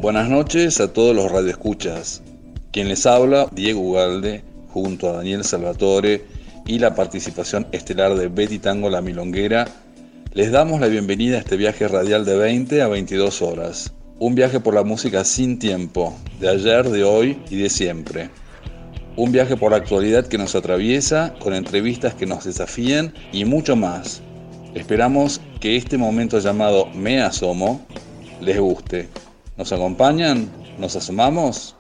Buenas noches a todos los radioescuchas. Quien les habla, Diego Ugalde, junto a Daniel Salvatore y la participación estelar de Betty Tango La Milonguera, les damos la bienvenida a este viaje radial de 20 a 22 horas. Un viaje por la música sin tiempo, de ayer, de hoy y de siempre. Un viaje por la actualidad que nos atraviesa, con entrevistas que nos desafían y mucho más. Esperamos que este momento llamado Me Asomo les guste. ¿Nos acompañan? ¿Nos asomamos?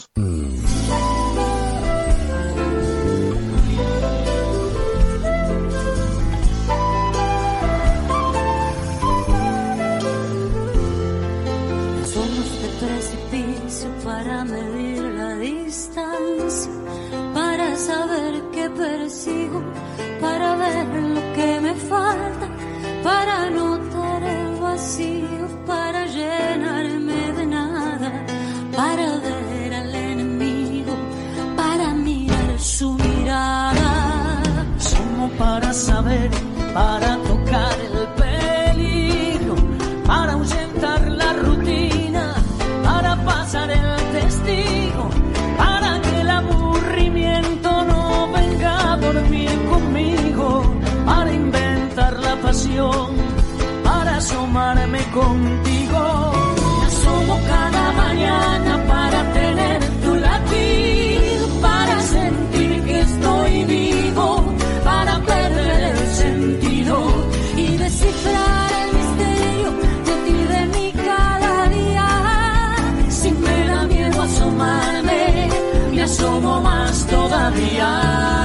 Somos de precipicio para medir la distancia, para saber qué persigo, para ver lo que me falta, para notar el vacío, para llenarme de nada, para ver al enemigo, para mirar su mirada. Somos para saber, para tocar el peligro, para ahuyentar la rutina, para pasar el testigo, para que el aburrimiento no venga a dormir conmigo, para inventar la pasión, para asomarme contigo. Me asomo cada mañana para tener tu latido, para sentir que estoy vivo, para perder el sentido y descifrar el misterio de ti, de mí cada día. Si me da miedo asomarme, me asomo más todavía.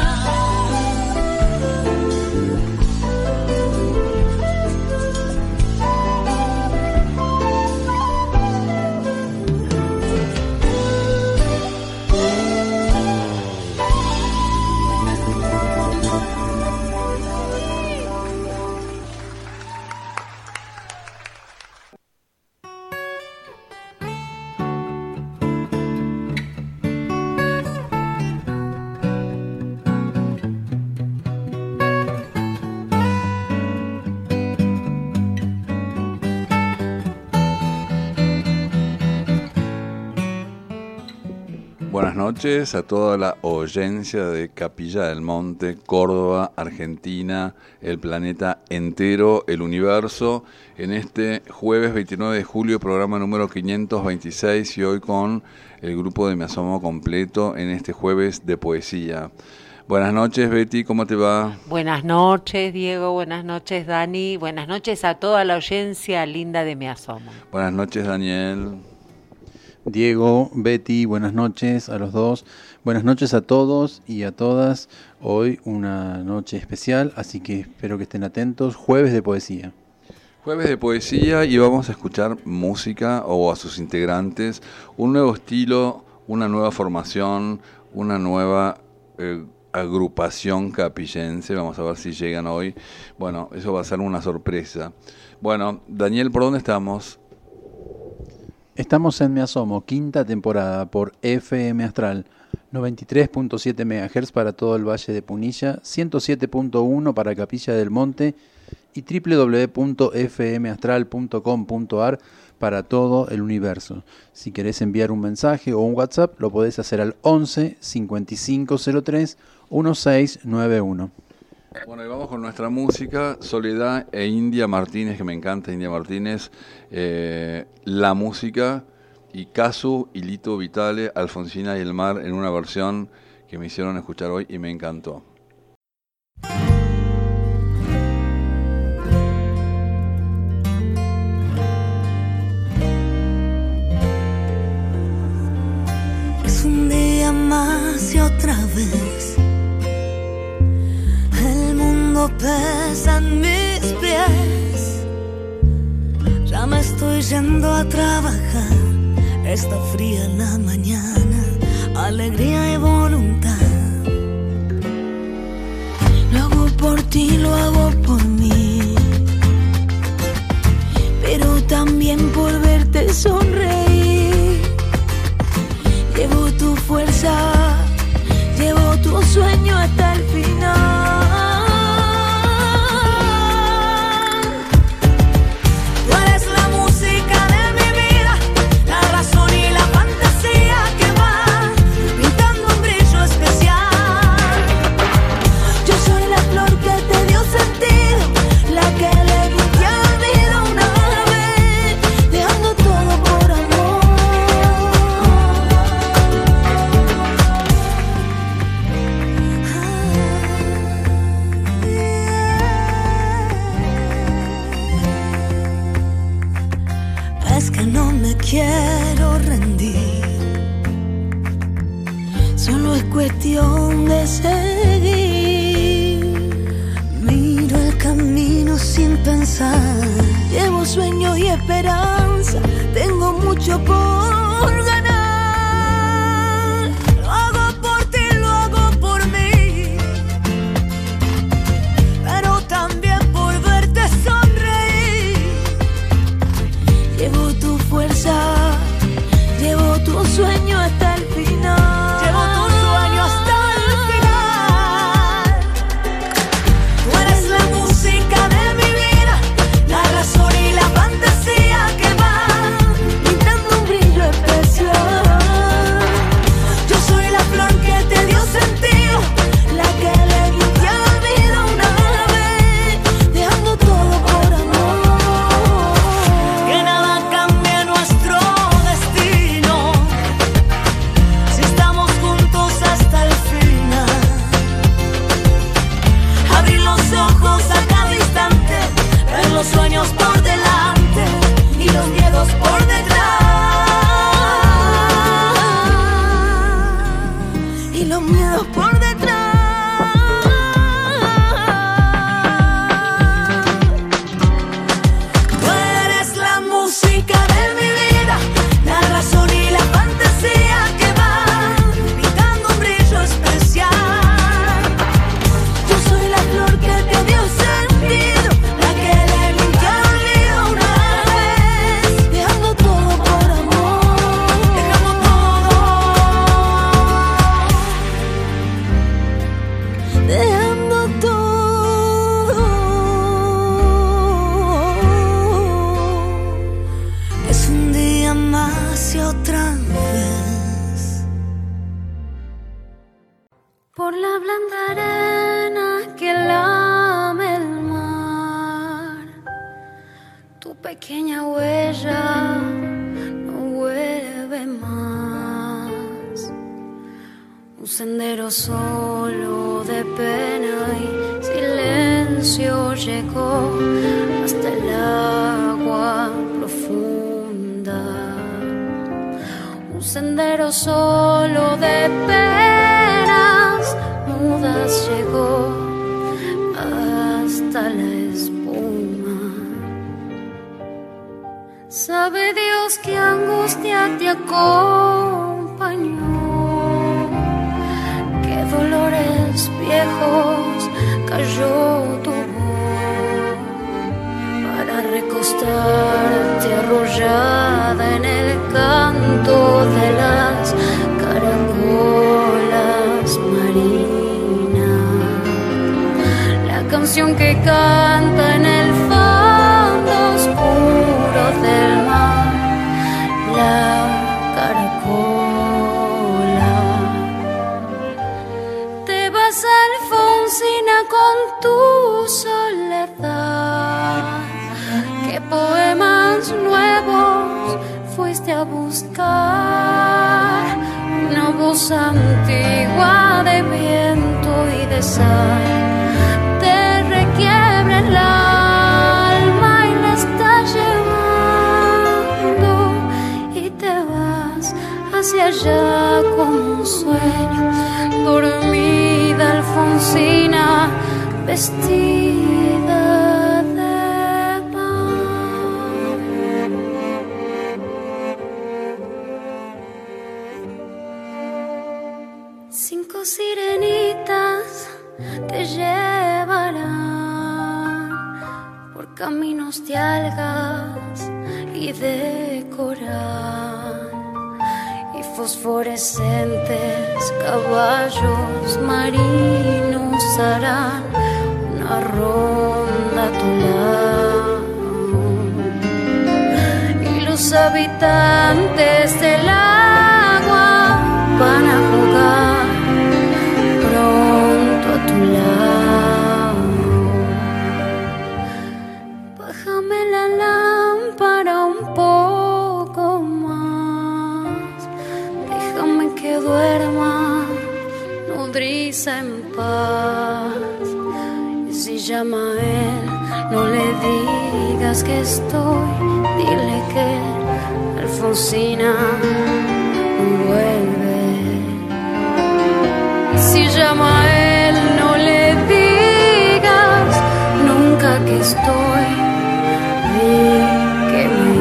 Buenas noches a toda la oyencia de Capilla del Monte, Córdoba, Argentina, el planeta entero, el universo, en este jueves 29 de julio, programa número 526, y hoy con el grupo de Me Asomo completo en este jueves de poesía. Buenas noches, Betty, ¿cómo te va? Buenas noches, Diego, buenas noches, Dani, buenas noches a toda la oyencia linda de Me Asomo. Buenas noches, Daniel. Diego, Betty, buenas noches a los dos. Buenas noches a todos y a todas. Hoy una noche especial, así que espero que estén atentos. Jueves de poesía. Jueves de poesía, y vamos a escuchar música o a sus integrantes, un nuevo estilo, una nueva formación, una nueva agrupación capillense. Vamos a ver si llegan hoy. Bueno, eso va a ser una sorpresa. Bueno, Daniel, ¿por dónde estamos? Estamos en Me Asomo, quinta temporada, por FM Astral, 93.7 MHz para todo el Valle de Punilla, 107.1 para Capilla del Monte y www.fmastral.com.ar para todo el universo. Si querés enviar un mensaje o un WhatsApp, lo podés hacer al 11 5503 1691. Bueno, y vamos con nuestra música, Soledad e India Martínez, que me encanta India Martínez, la música, y Casu y Lito Vitale, Alfonsina y el Mar, en una versión que me hicieron escuchar hoy y me encantó. Es un día más y otra vez el mundo pesa en mis pies. Ya me estoy yendo a trabajar. Está fría la mañana, alegría y voluntad. Lo hago por ti, lo hago por mí, pero también por verte sonreír. Llevo tu fuerza, llevo tu sueño hasta el final. Tú eres la música de mi vida, la cuestión de seguir. Miro el camino sin pensar, llevo sueños y esperanza, tengo mucho por ganar. Lo hago por ti, lo hago por mí, pero también por verte sonreír. Llevo tu fuerza, llevo tu sueño hasta el final. Llevo tu sueño hasta el final. Tú eres la música de mi vida, la razón y la fantasía que van pintando un brillo especial. Yo soy la flor que te dio sentido, la que le limpia la vida una vez, dejando todo por amor. Que nada cambie nuestro destino, si estamos juntos hasta el final. Abrir los ojos a cada instante, ver los sueños por delante y los miedos por detrás. Y los miedos por detrás. Tú eres la música de mi vida, la razón y la fantasía que van pintando un brillo especial. Yo soy la flor que te dio sentido, la que le limpia el olvido una vez, dejando todo por amor. Dejamos todo, dejando todo. Es un día más y otra vez. Por la blanda arena que lame el mar, tu pequeña huella no vuelve más. Un sendero solo de pena y silencio llegó hasta el agua profunda. Un sendero solo de penas mudas llegó hasta la espuma. Sabe Dios qué angustia te acompañó, qué dolores viejos cayó tu voz para recostarte arrollada en el canto de las caracolas marinas. La canción que canta en el fondo oscuro del mar, la caracola. Te vas, Alfonsina, con tu soledad. ¿Qué poemas nuevos fuiste a buscar? Una voz antigua de viento y de sal te requiebra el alma y la está llevando, y te vas hacia allá como un sueño. Dormida Alfonsina, vestida de pan. 5 sirenitas te llevarán por caminos de algas y de coral, y fosforescentes caballos marinos harán una ronda a tu lado, y los habitantes del agua van a jugar pronto a tu lado. Bájame la lámpara un poco más, déjame que duerma nodriza en paz. Y si llama a él, no le digas que estoy, dile que Alfonsina no vuelve. si llama a él, no le digas nunca que estoy ni que me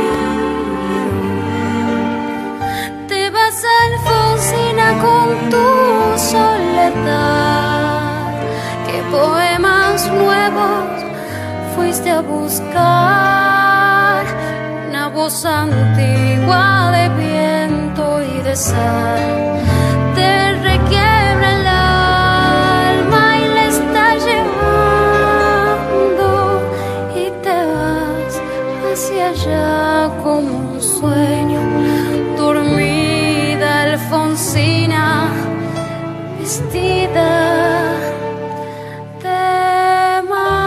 voy. Te vas a Alfonsina con tu soledad. ¿Qué poemas nuevos fuiste a buscar? Una voz antigua de viento y de sal te requiebra el alma y le está llevando, y te vas hacia allá como un sueño. Dormida Alfonsina, vestida de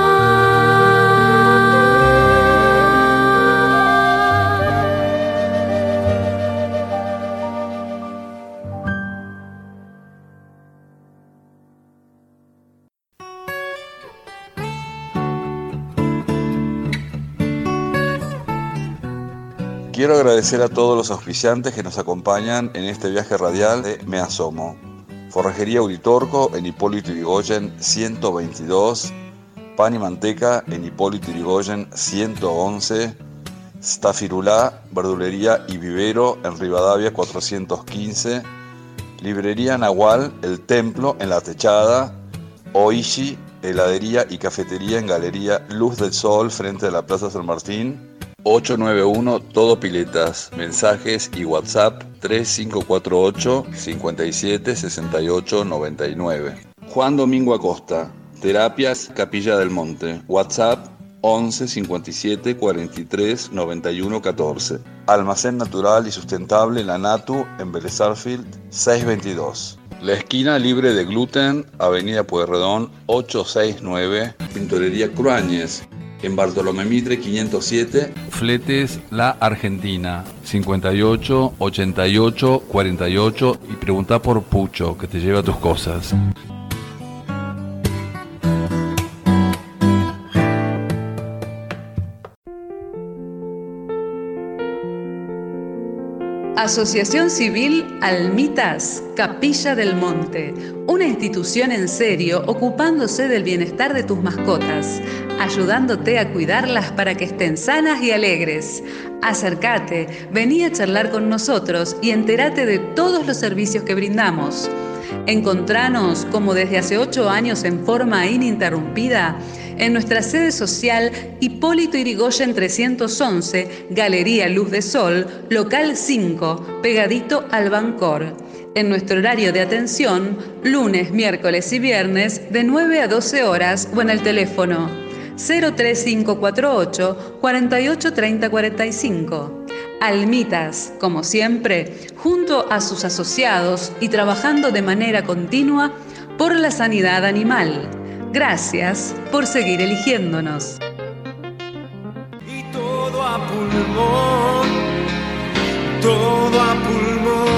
Quiero agradecer a todos los auspiciantes que nos acompañan en este viaje radial de Me Asomo. Forrajería Uritorco en Hipólito Yrigoyen 122, Pan y Manteca en Hipólito Yrigoyen 111, Stafirulá, Verdulería y Vivero en Rivadavia 415, Librería Nahual, El Templo en La Techada, Oishi, Heladería y Cafetería en Galería Luz del Sol frente a la Plaza San Martín, 891 Todo Piletas, mensajes y WhatsApp 3548 57 68 99. Juan Domingo Acosta, Terapias Capilla del Monte, WhatsApp 11 57 43 91 14. Almacén Natural y Sustentable La Natu en Vélez Sarsfield 622. La esquina libre de gluten, Avenida Pueyrredón 869, Pintorería Cruáñez en Bartolomé Mitre 507. Fletes La Argentina 58 88 48 y pregunta por Pucho que te lleva tus cosas. Asociación Civil Almitas, Capilla del Monte, una institución en serio ocupándose del bienestar de tus mascotas, ayudándote a cuidarlas para que estén sanas y alegres. Acércate, vení a charlar con nosotros y entérate de todos los servicios que brindamos. Encontranos, como desde hace 8 años en forma ininterrumpida, en nuestra sede social Hipólito Yrigoyen 311, Galería Luz de Sol, local 5, pegadito al Bancor. En nuestro horario de atención, lunes, miércoles y viernes, de 9 a 12 horas o en el teléfono 03548 48 30 45. Almitas, como siempre, junto a sus asociados y trabajando de manera continua por la sanidad animal. Gracias por seguir eligiéndonos. Y todo a pulmón, todo a pulmón.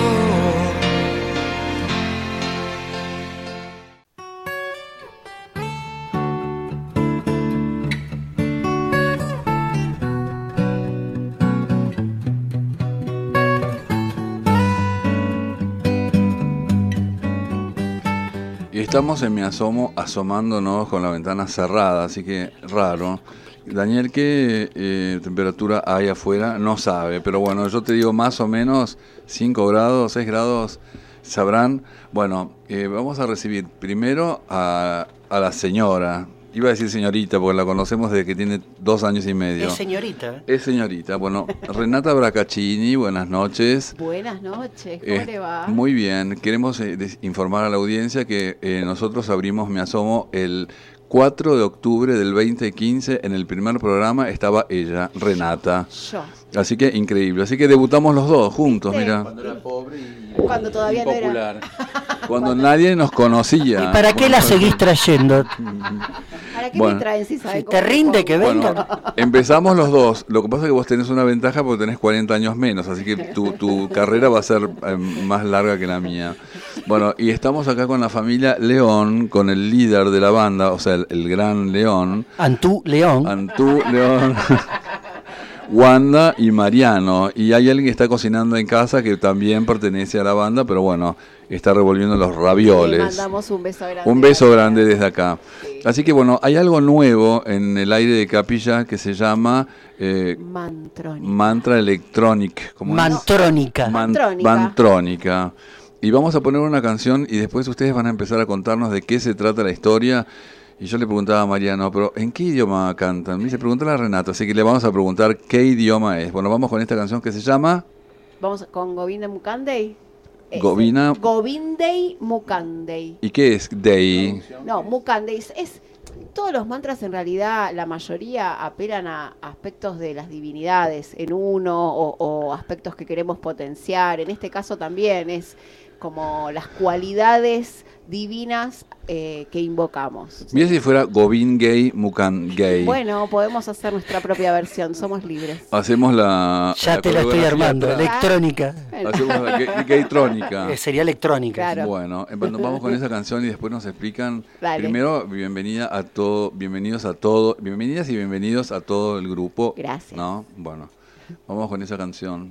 Y estamos en Me Asomo asomándonos con la ventana cerrada, así que raro. Daniel, ¿qué temperatura hay afuera? No sabe, pero bueno, yo te digo más o menos 5 grados, 6 grados, sabrán. Bueno, vamos a recibir primero a la señora. Iba a decir señorita, porque la conocemos desde que tiene 2 años y medio. Es señorita. Es señorita. Bueno, Renata Bracaccini, buenas noches. Buenas noches, ¿cómo le va? Muy bien. Queremos informar a la audiencia que nosotros abrimos Me Asomo el 4 de octubre del 2015. En el primer programa estaba ella, Renata. Yo. Así que increíble. Así que debutamos los dos juntos, ¿Viste? mira. Cuando era pobre y Cuando todavía no era. popular. Cuando nadie nos conocía. ¿Y para qué la seguís trayendo? ¿Para qué Bueno. me traen si saben cómo ¿Te rinde me que pongo? venga? Bueno, empezamos los dos. Lo que pasa es que vos tenés una ventaja porque tenés 40 años menos, así que tu carrera va a ser más larga que la mía. Bueno, y estamos acá con la familia León, con el líder de la banda, o sea, el gran León. Antú León. Antú León. Wanda y Mariano. Y hay alguien que está cocinando en casa que también pertenece a la banda, pero bueno, está revolviendo los ravioles. Le mandamos un beso grande. Un beso grande desde acá. Sí. Así que bueno, hay algo nuevo en el aire de Capilla que se llama Mantra Electronic. Mantrónica. Mantrónica. Y vamos a poner una canción y después ustedes van a empezar a contarnos de qué se trata la historia. Y yo le preguntaba a Mariano, ¿pero en qué idioma cantan? Me dice, pregúntale a Renato, así que le vamos a preguntar qué idioma es. Bueno, vamos con esta canción que se llama... Vamos con Govinda Mukandey. Govindei Mukandey. ¿Y qué es Dei? No, Mukandey es... Todos los mantras en realidad, la mayoría apelan a aspectos de las divinidades en uno o aspectos que queremos potenciar. En este caso también es como las cualidades divinas que invocamos. Mira si fuera Govindei Mukandei. Bueno, podemos hacer nuestra propia versión, somos libres. Hacemos la... Ya te la estoy armando, electrónica. Hacemos la gaytrónica. Sería electrónica. Claro. Bueno, vamos con esa canción y después nos explican. Dale. Primero, bienvenidas y bienvenidos a todo el grupo. Gracias. ¿No? Bueno, vamos con esa canción.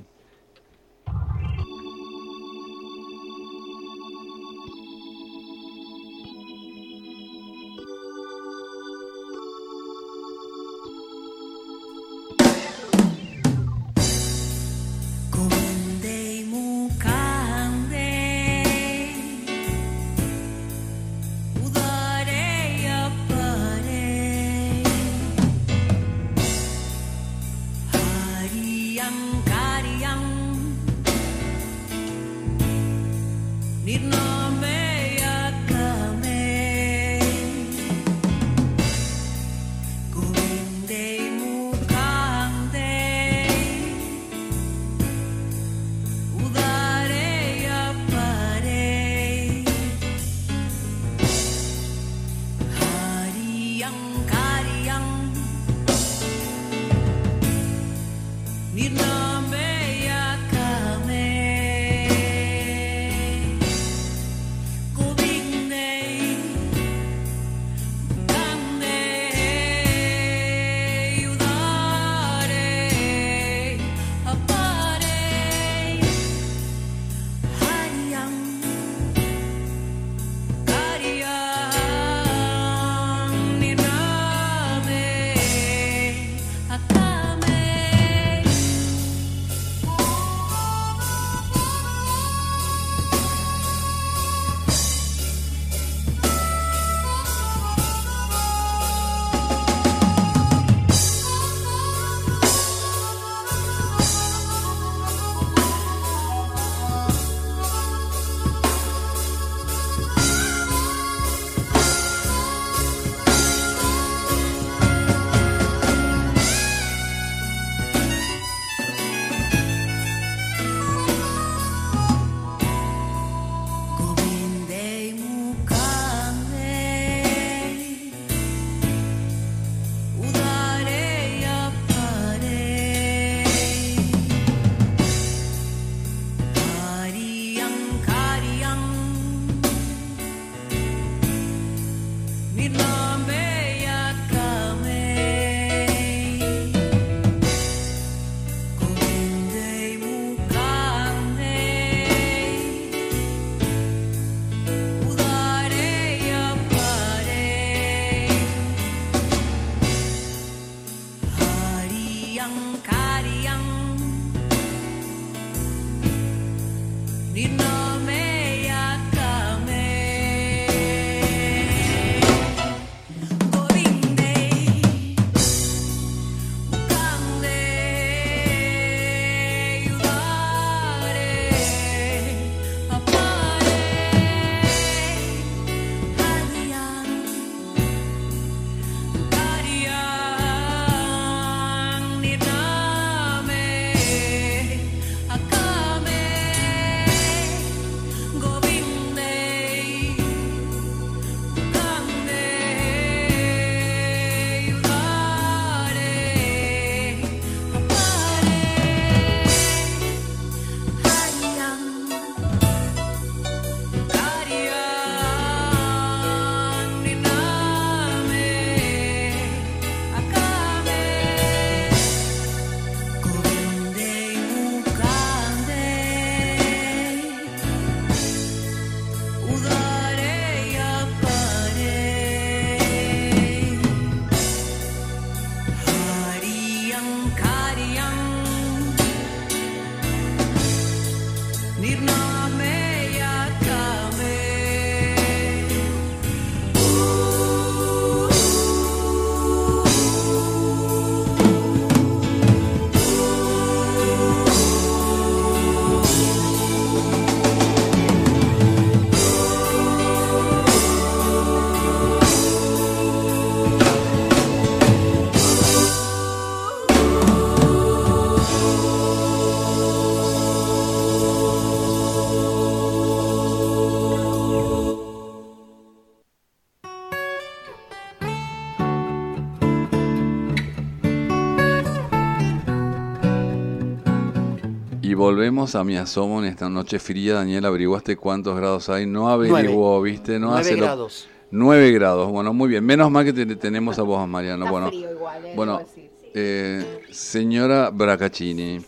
volvemos a mi asomo en esta noche fría. Daniel, ¿averiguaste cuántos grados hay? No averiguó, ¿viste? No 9 grados. 9 grados, bueno, muy bien. Menos mal que tenemos a vos, Mariano. Está Bueno, frío igual, bueno, debo decir. señora Bracaccini,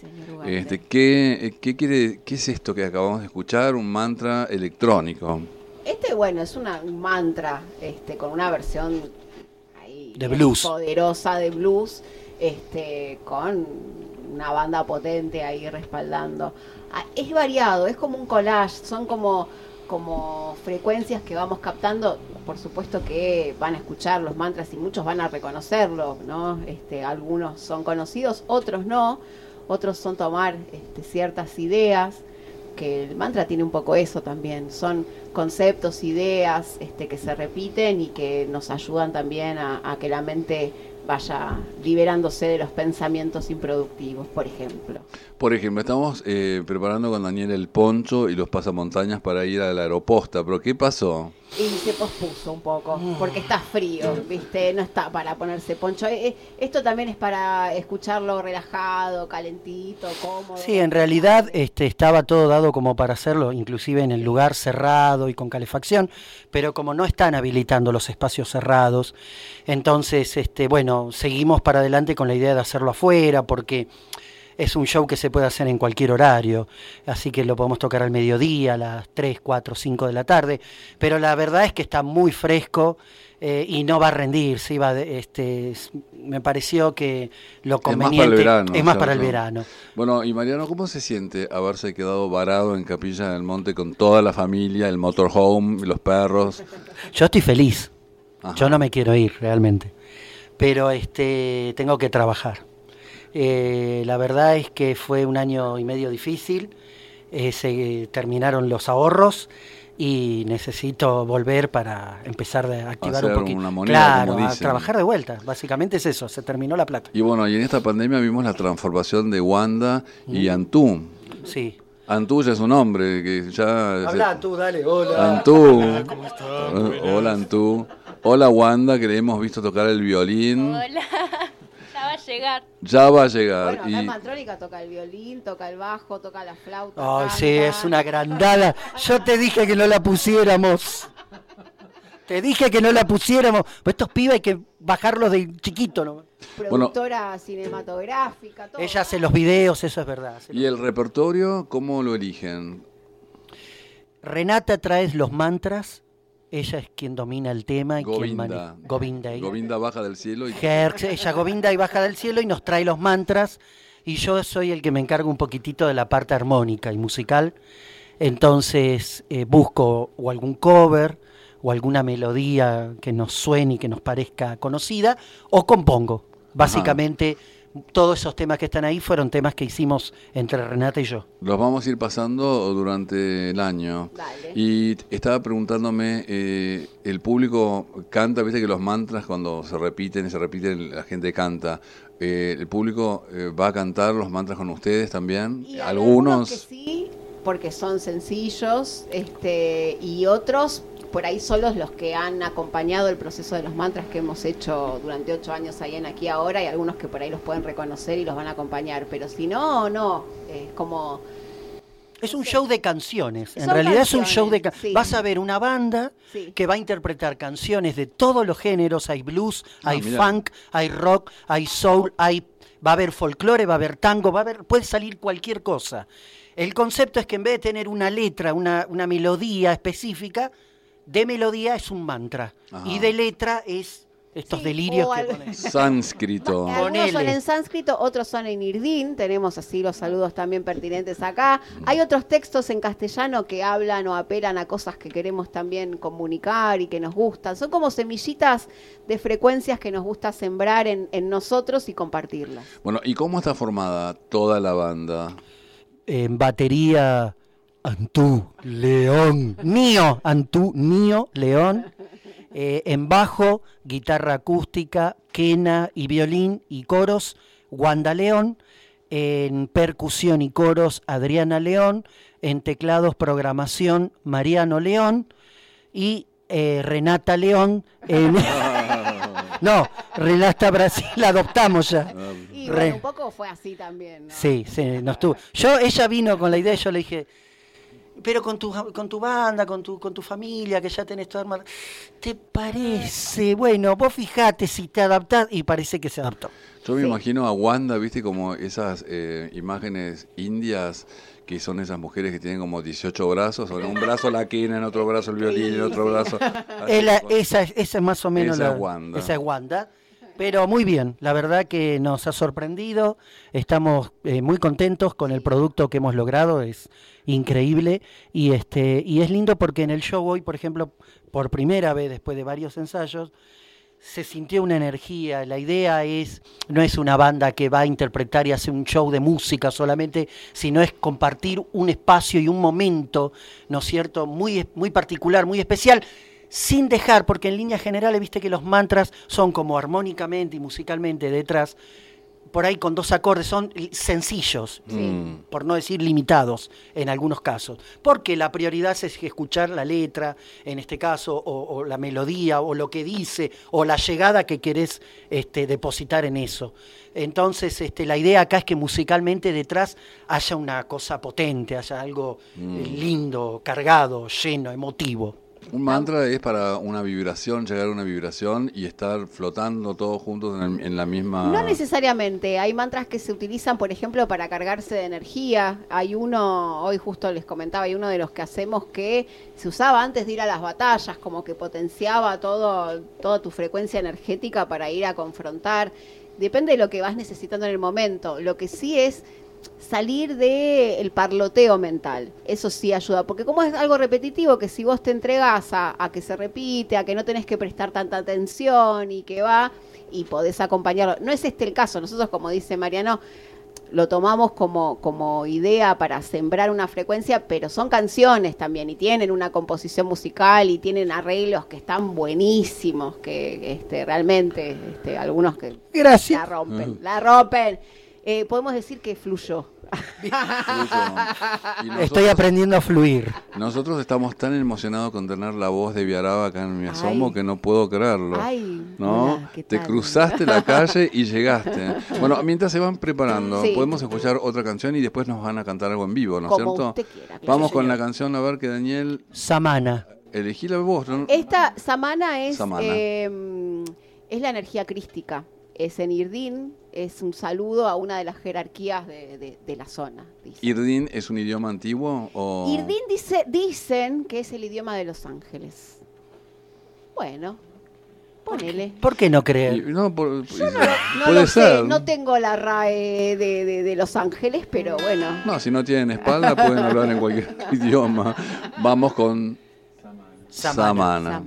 ¿qué es esto que acabamos de escuchar? Un mantra electrónico. Bueno, es un mantra, con una versión ahí de blues, poderosa de blues, con una banda potente ahí respaldando. Es variado, es como un collage, son como frecuencias que vamos captando. Por supuesto que van a escuchar los mantras y muchos van a reconocerlo, ¿no? Algunos son conocidos, otros no, otros son tomar ciertas ideas, que el mantra tiene un poco eso también, son conceptos, ideas que se repiten y que nos ayudan también a que la mente vaya liberándose de los pensamientos improductivos, por ejemplo. Por ejemplo, estamos preparando con Daniel el poncho y los pasamontañas para ir a la aeroposta, pero ¿qué pasó? Y se pospuso un poco, porque está frío, ¿viste? No está para ponerse poncho. Esto también es para escucharlo relajado, calentito, cómodo. Sí, en realidad estaba todo dado como para hacerlo, inclusive en el lugar cerrado y con calefacción, pero como no están habilitando los espacios cerrados, entonces, bueno, seguimos para adelante con la idea de hacerlo afuera, porque es un show que se puede hacer en cualquier horario, así que lo podemos tocar al mediodía, a las 3, 4, 5 de la tarde, pero la verdad es que está muy fresco y no va a rendir, ¿sí? Me pareció que lo conveniente es más para el verano. Bueno, y Mariano, ¿cómo se siente haberse quedado varado en Capilla del Monte con toda la familia, el motorhome, los perros? Yo estoy feliz, Ajá. Yo no me quiero ir realmente, pero tengo que trabajar. La verdad es que fue un año y medio difícil, se terminaron los ahorros y necesito volver para empezar a activar un poquito. Una moneda, claro, a trabajar de vuelta, básicamente es eso, se terminó la plata. Y bueno, y en esta pandemia vimos la transformación de Wanda y Antú. Sí. Antú ya es un hombre que ya... Habla Antú, dale, hola. Antú. Hola, ¿cómo estás? Hola Antú. Hola Wanda, que le hemos visto tocar el violín. Hola. Ya va a llegar. Ya va a llegar. Bueno, acá en Mantrónica toca el violín, toca el bajo, toca la flauta. Ay, canta. sí, es una grandada. Yo te dije que no la pusiéramos. Te dije que no la pusiéramos. Pues estos pibes hay que bajarlos de chiquito, ¿no? Productora cinematográfica, todo. Ella hace los videos, eso es verdad. ¿Y el repertorio cómo lo eligen? Renata trae los mantras. Ella es quien domina el tema y Govinda. Govinda baja del cielo. Ella Govinda y baja del cielo y nos trae los mantras. Y yo soy el que me encargo un poquitito de la parte armónica y musical. Entonces busco o algún cover o alguna melodía que nos suene y que nos parezca conocida, o compongo. Básicamente, todos esos temas que están ahí fueron temas que hicimos entre Renata y yo. Los vamos a ir pasando durante el año. Dale. Y estaba preguntándome, el público canta, viste que los mantras cuando se repiten, la gente canta. ¿El público va a cantar los mantras con ustedes también? Y algunos que sí, porque son sencillos, y otros por ahí solos los que han acompañado el proceso de los mantras que hemos hecho durante 8 años ahí en Aquí Ahora, y algunos que por ahí los pueden reconocer y los van a acompañar, pero si no, es como... Es un show de canciones, en Son realidad canciones, es un show de sí. Vas a ver una banda que va a interpretar canciones de todos los géneros, hay blues, hay funk, hay rock, hay soul, va a haber folclore, va a haber tango, puede salir cualquier cosa. El concepto es que en vez de tener una letra, una melodía específica, de melodía es un mantra. Ajá. Y de letra es estos delirios que ponen. Sánscrito. Algunos son en sánscrito, otros son en irdín. Tenemos así los saludos también pertinentes acá. Hay otros textos en castellano que hablan o apelan a cosas que queremos también comunicar y que nos gustan. Son como semillitas de frecuencias que nos gusta sembrar en nosotros y compartirlas. Bueno, ¿y cómo está formada toda la banda? En batería... Antú, León, Nio, León, en bajo, guitarra acústica, quena y violín y coros, Wanda León, en percusión y coros, Adriana León, en teclados, programación, Mariano León y Renata León No, Renata Brasil la adoptamos ya. Y bueno, un poco fue así también, ¿no? Sí, nos tuvo. Ella vino con la idea y yo le dije, pero con tu banda, con tu familia, que ya tenés todo armado, ¿te parece? Bueno, vos fijate si te adaptás, y parece que se adaptó. Yo me imagino a Wanda, viste, como esas imágenes indias, que son esas mujeres que tienen como 18 brazos, o en un brazo la quena, en otro brazo el violín, en otro brazo... Esa es más o menos Wanda. Esa es Wanda. Pero muy bien, la verdad que nos ha sorprendido, estamos muy contentos con el producto que hemos logrado, es increíble y es lindo porque en el show hoy, por ejemplo, por primera vez después de varios ensayos, se sintió una energía. La idea no es una banda que va a interpretar y hace un show de música solamente, sino es compartir un espacio y un momento, ¿no es cierto?, muy, muy particular, muy especial, sin dejar, porque en líneas generales viste que los mantras son como armónicamente y musicalmente detrás, por ahí con 2 acordes, son sencillos, por no decir limitados en algunos casos, porque la prioridad es escuchar la letra, en este caso, o la melodía, o lo que dice, o la llegada que querés depositar en eso. Entonces, la idea acá es que musicalmente detrás haya una cosa potente, haya algo lindo, cargado, lleno, emotivo. Un mantra es para una vibración, llegar a una vibración y estar flotando todos juntos en la misma... No necesariamente, hay mantras que se utilizan, por ejemplo, para cargarse de energía. Hay uno, hoy justo les comentaba, hay uno de los que hacemos que se usaba antes de ir a las batallas, como que potenciaba toda tu frecuencia energética para ir a confrontar. Depende de lo que vas necesitando en el momento. Lo que sí es salir del parloteo mental, eso sí ayuda, porque como es algo repetitivo, que si vos te entregás a que se repite, a que no tenés que prestar tanta atención y que va, y podés acompañarlo, no es el caso. Nosotros, como dice Mariano, lo tomamos como idea para sembrar una frecuencia, pero son canciones también, y tienen una composición musical, y tienen arreglos que están buenísimos, que realmente, algunos que Gracias. la rompen. Podemos decir que fluyó. Estoy aprendiendo a fluir. Nosotros estamos tan emocionados con tener la voz de Viaraba acá en Mi Asomo que no puedo creerlo. ¿No? Hola, ¿qué te tal? Cruzaste la calle y llegaste. Bueno, mientras se van preparando, podemos escuchar otra canción y después nos van a cantar algo en vivo, ¿no es cierto? Usted quiera, Vamos con la canción, a ver que Daniel... Samana. Elegí la voz, ¿no? Esta Samana es Samana. Es la energía crística. Es en Irdín, es un saludo a una de las jerarquías de la zona. Dice. ¿Irdín es un idioma antiguo? O... Irdín dicen que es el idioma de Los Ángeles. Bueno, ponele. ¿Por qué no creer? Yo puede lo ser. sé, no tengo la RAE de Los Ángeles, pero bueno. No, si no tienen espalda pueden hablar en cualquier idioma. Vamos con Samana.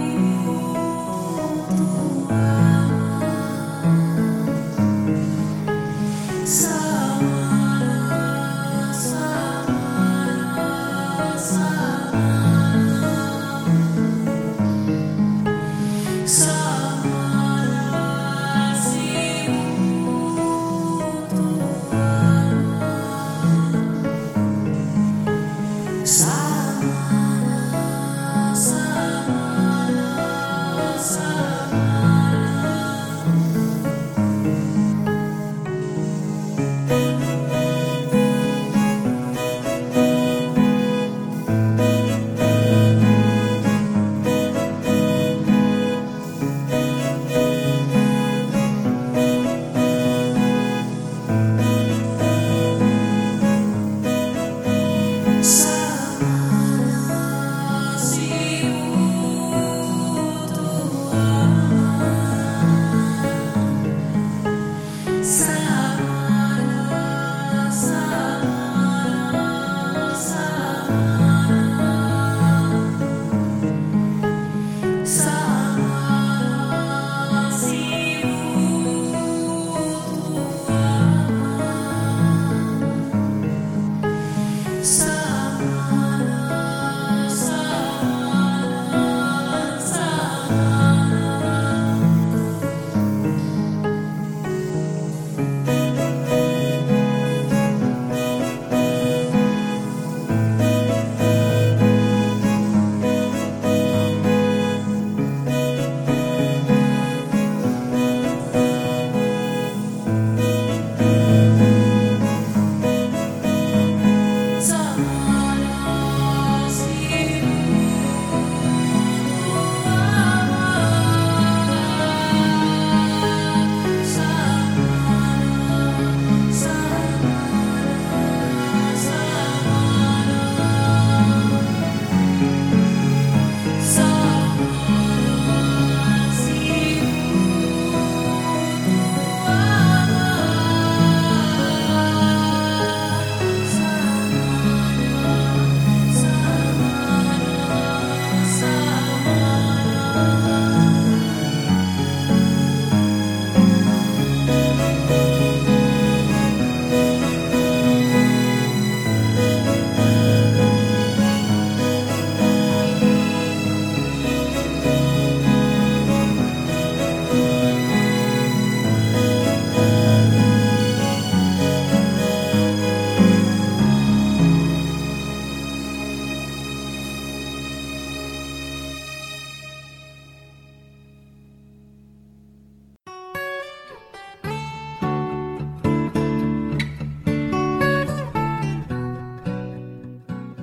Samana, si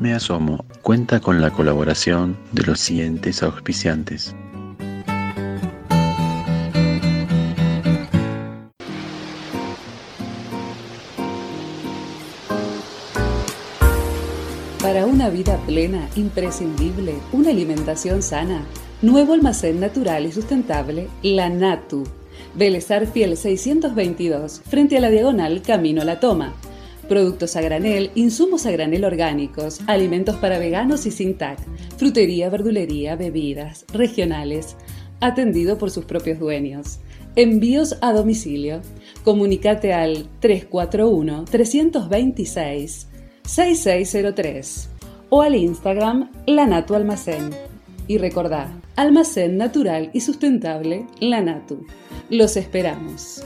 Me Asomo cuenta con la colaboración de los siguientes auspiciantes. Para una vida plena, imprescindible, una alimentación sana. Nuevo almacén natural y sustentable, La Natu. Vélez Arfiel 622, frente a la diagonal Camino a la Toma. Productos a granel, insumos a granel orgánicos, alimentos para veganos y sin TAC, frutería, verdulería, bebidas, regionales. Atendido por sus propios dueños. Envíos a domicilio. Comunicate al 341-326-6603 o al Instagram La Natu Almacén. Y recordá, almacén natural y sustentable La Natu. Los esperamos.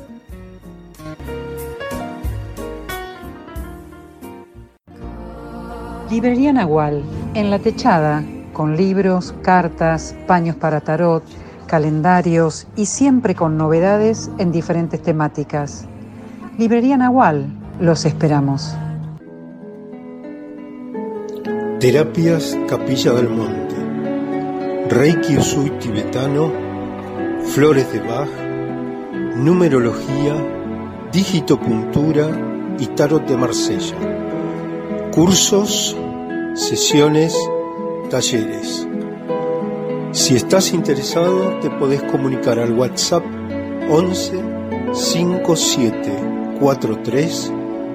Librería Nahual, en La Techada, con libros, cartas, paños para tarot, calendarios y siempre con novedades en diferentes temáticas. Librería Nahual, los esperamos. Terapias Capilla del Monte, Reiki Usui tibetano, flores de Bach, numerología, digitopuntura y tarot de Marsella. Cursos, sesiones, talleres. Si estás interesado, te podés comunicar al WhatsApp 11 57 43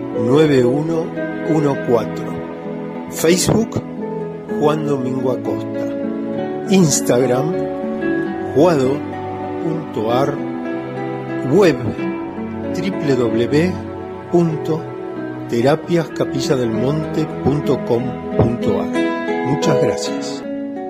9114. Facebook Juan Domingo Acosta. Instagram juado.ar. Web www.terapiascapilladelmonte.com.ar. Muchas gracias.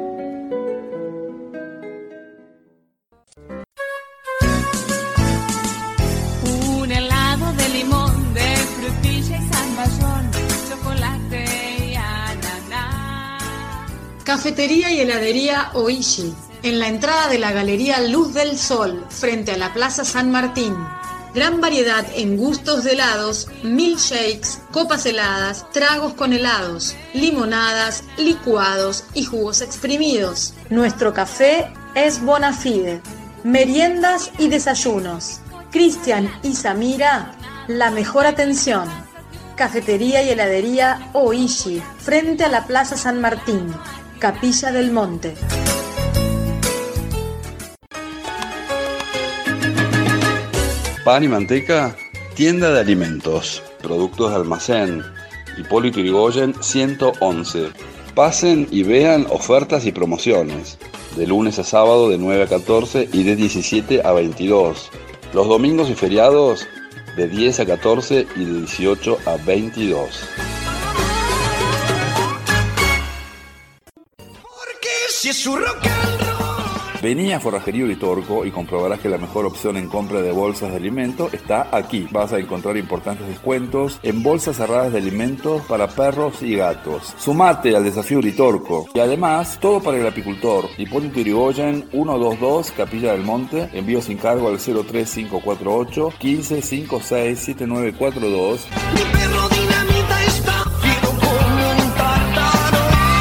Un helado de limón, de frutilla y zamballón, chocolate y ananá. Cafetería y heladería Oishi, en la entrada de la Galería Luz del Sol, frente a la Plaza San Martín. Gran variedad en gustos de helados, milkshakes, copas heladas, tragos con helados, limonadas, licuados y jugos exprimidos. Nuestro café es Bonafide. Meriendas y desayunos. Cristian y Samira, la mejor atención. Cafetería y heladería Oishi, frente a la Plaza San Martín, Capilla del Monte. Pan y manteca, tienda de alimentos, productos de almacén, Hipólito Yrigoyen 111. Pasen y vean ofertas y promociones, de lunes a sábado de 9 a 14 y de 17 a 22. Los domingos y feriados de 10 a 14 y de 18 a 22. Porque si es su rock and roll. Vení a Forrajería Uritorco y comprobarás que la mejor opción en compra de bolsas de alimento está aquí. Vas a encontrar importantes descuentos en bolsas cerradas de alimentos para perros y gatos. Sumate al desafío Uritorco. Y además, todo para el apicultor. Hipólito Yrigoyen 122, Capilla del Monte. Envío sin cargo al 03548 15 56 7942. Mi perro dinamita está fiero como un tártaro.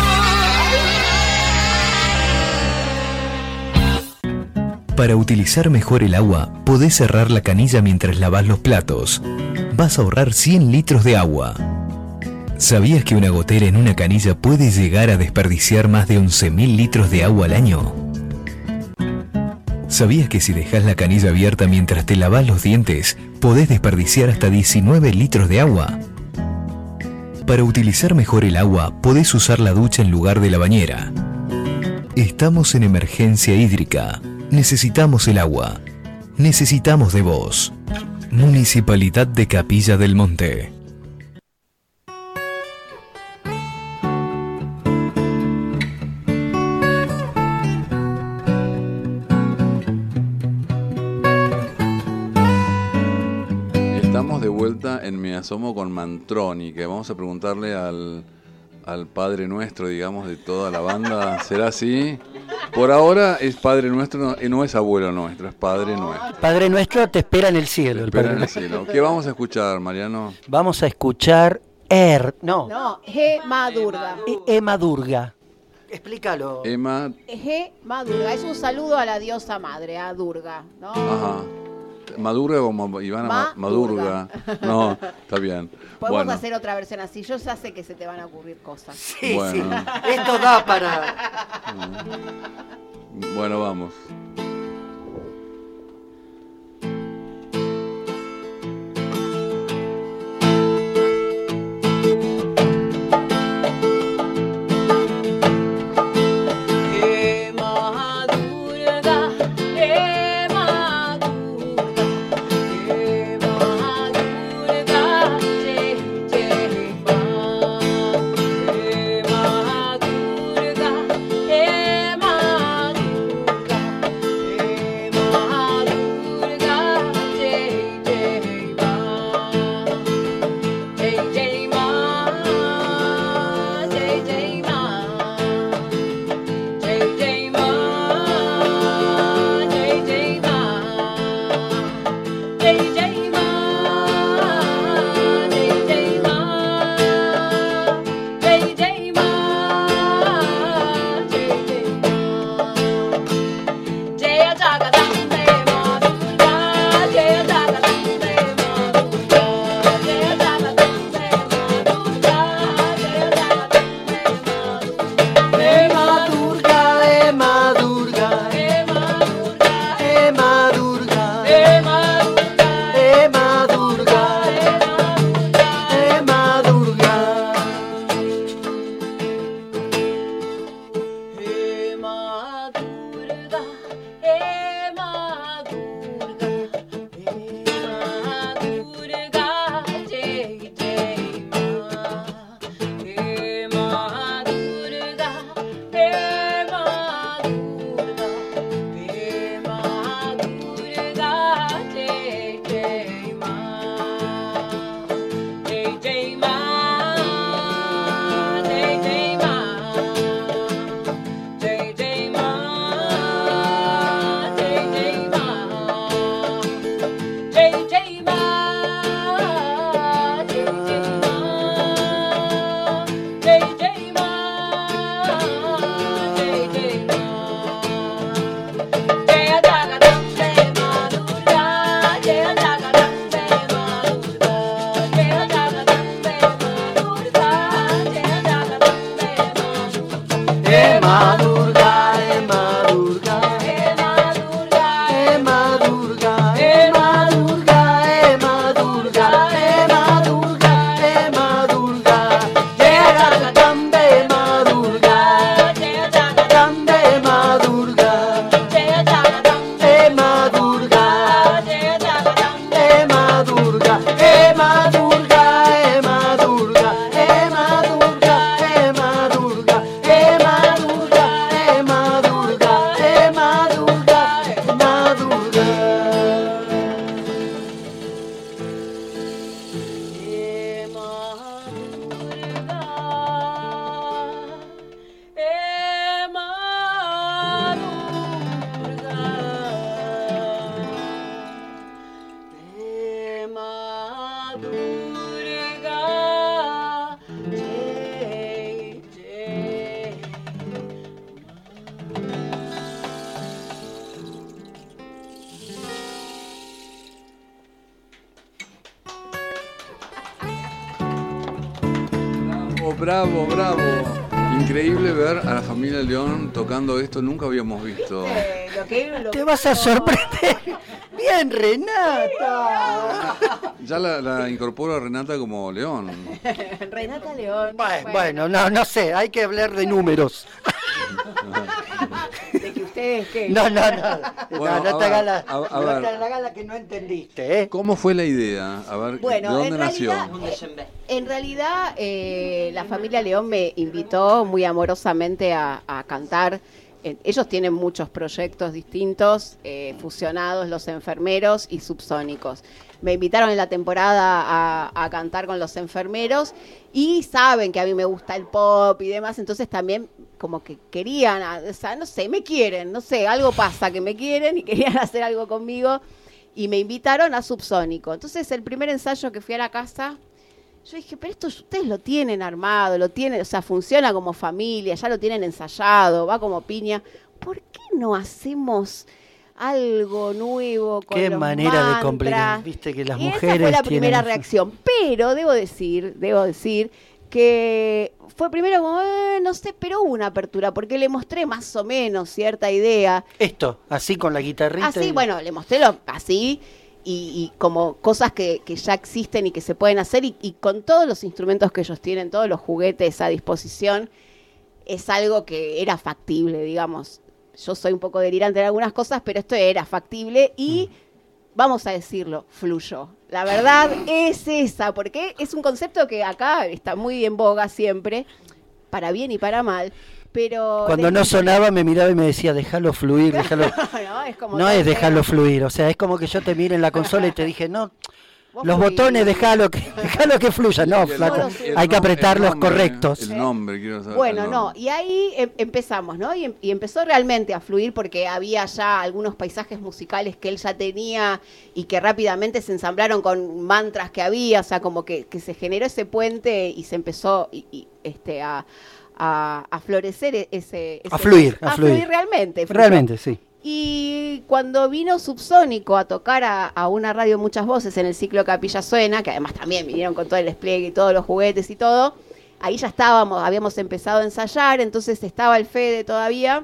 Para utilizar mejor el agua, podés cerrar la canilla mientras lavas los platos. Vas a ahorrar 100 litros de agua. ¿Sabías que una gotera en una canilla puede llegar a desperdiciar más de 11.000 litros de agua al año? ¿Sabías que si dejas la canilla abierta mientras te lavas los dientes, podés desperdiciar hasta 19 litros de agua? Para utilizar mejor el agua, podés usar la ducha en lugar de la bañera. Estamos en emergencia hídrica. Necesitamos el agua. Necesitamos de vos. Municipalidad de Capilla del Monte. Estamos de vuelta en Me Asomo con Mantroni, que vamos a preguntarle al Padre Nuestro, digamos, de toda la banda. ¿Será así? Por ahora es Padre Nuestro, no es abuelo nuestro, es Padre Nuestro. Padre Nuestro te espera en el cielo. Espera en el cielo. ¿Qué vamos a escuchar, Mariano? Vamos a escuchar No. No, Gema Durga. Ema Durga. Explícalo. Emma. Gema Durga. Es un saludo a la diosa madre, a Durga, ¿no? Ajá. ¿Madurga o Ivana Madurga? No, está bien. Podemos Bueno. hacer otra versión así. Yo ya sé que se te van a ocurrir cosas. Sí, Bueno. sí. Esto da para... Bueno, vamos. Bravo, bravo. Increíble ver a la familia León tocando esto, nunca habíamos visto. Te vas a sorprender. Bien, Renata. Ya la incorporo a Renata como León. Renata León. Bueno, no sé, hay que hablar de números. De que ustedes qué. No. Bueno, no te hagas la, a ver. la que no entendiste, ¿eh? ¿Cómo fue la idea? A ver, Bueno, ¿de dónde nació? En realidad, la familia León me invitó muy amorosamente a cantar. Ellos tienen muchos proyectos distintos, fusionados, Los Enfermeros y Subsónicos. Me invitaron en la temporada a cantar con Los Enfermeros y saben que a mí me gusta el pop y demás, entonces también como que querían, o sea, no sé, me quieren, no sé, algo pasa que me quieren y querían hacer algo conmigo y me invitaron a Subsónico. Entonces el primer ensayo que fui a la casa, Yo dije, pero esto ustedes lo tienen armado, lo tienen, o sea, funciona como familia, ya lo tienen ensayado, va como piña. ¿Por qué no hacemos algo nuevo con Qué los manera mantras? de complicar, viste que las Y mujeres esa fue la primera tienen- reacción, pero debo decir que fue primero como, no sé, pero hubo una apertura, porque le mostré más o menos cierta idea. Esto, así con la guitarrita. Así, y- bueno, le mostré así y como cosas que ya existen y que se pueden hacer y con todos los instrumentos que ellos tienen, todos los juguetes a disposición, es algo que era factible, digamos. Yo soy un poco delirante en algunas cosas, pero esto era factible y, vamos a decirlo, fluyó. La verdad es esa, porque es un concepto que acá está muy en boga siempre, para bien y para mal, pero... Cuando no sonaba me miraba y me decía, déjalo fluir, déjalo... No, es como No todo es dejarlo feo. fluir, o sea, es como que yo te mire en la consola y te dije, no, Vos los fluís. botones déjalo que fluya, no, Y el flaco, nom- el hay que nom- apretar el los nombre, correctos. El nombre, quiero saber. Bueno, el no, nombre. y ahí empezamos, ¿no? Y empezó realmente a fluir porque había ya algunos paisajes musicales que él ya tenía y que rápidamente se ensamblaron con mantras que había, o sea, como que se generó ese puente y se empezó a florecer A fluir, a a fluir. fluir realmente. fluyó. Realmente, sí. Y cuando vino Subsónico a tocar a una radio Muchas Voces en el ciclo Capilla Suena, que además también vinieron con todo el despliegue y todos los juguetes y todo, ahí ya habíamos empezado a ensayar, entonces estaba el Fede todavía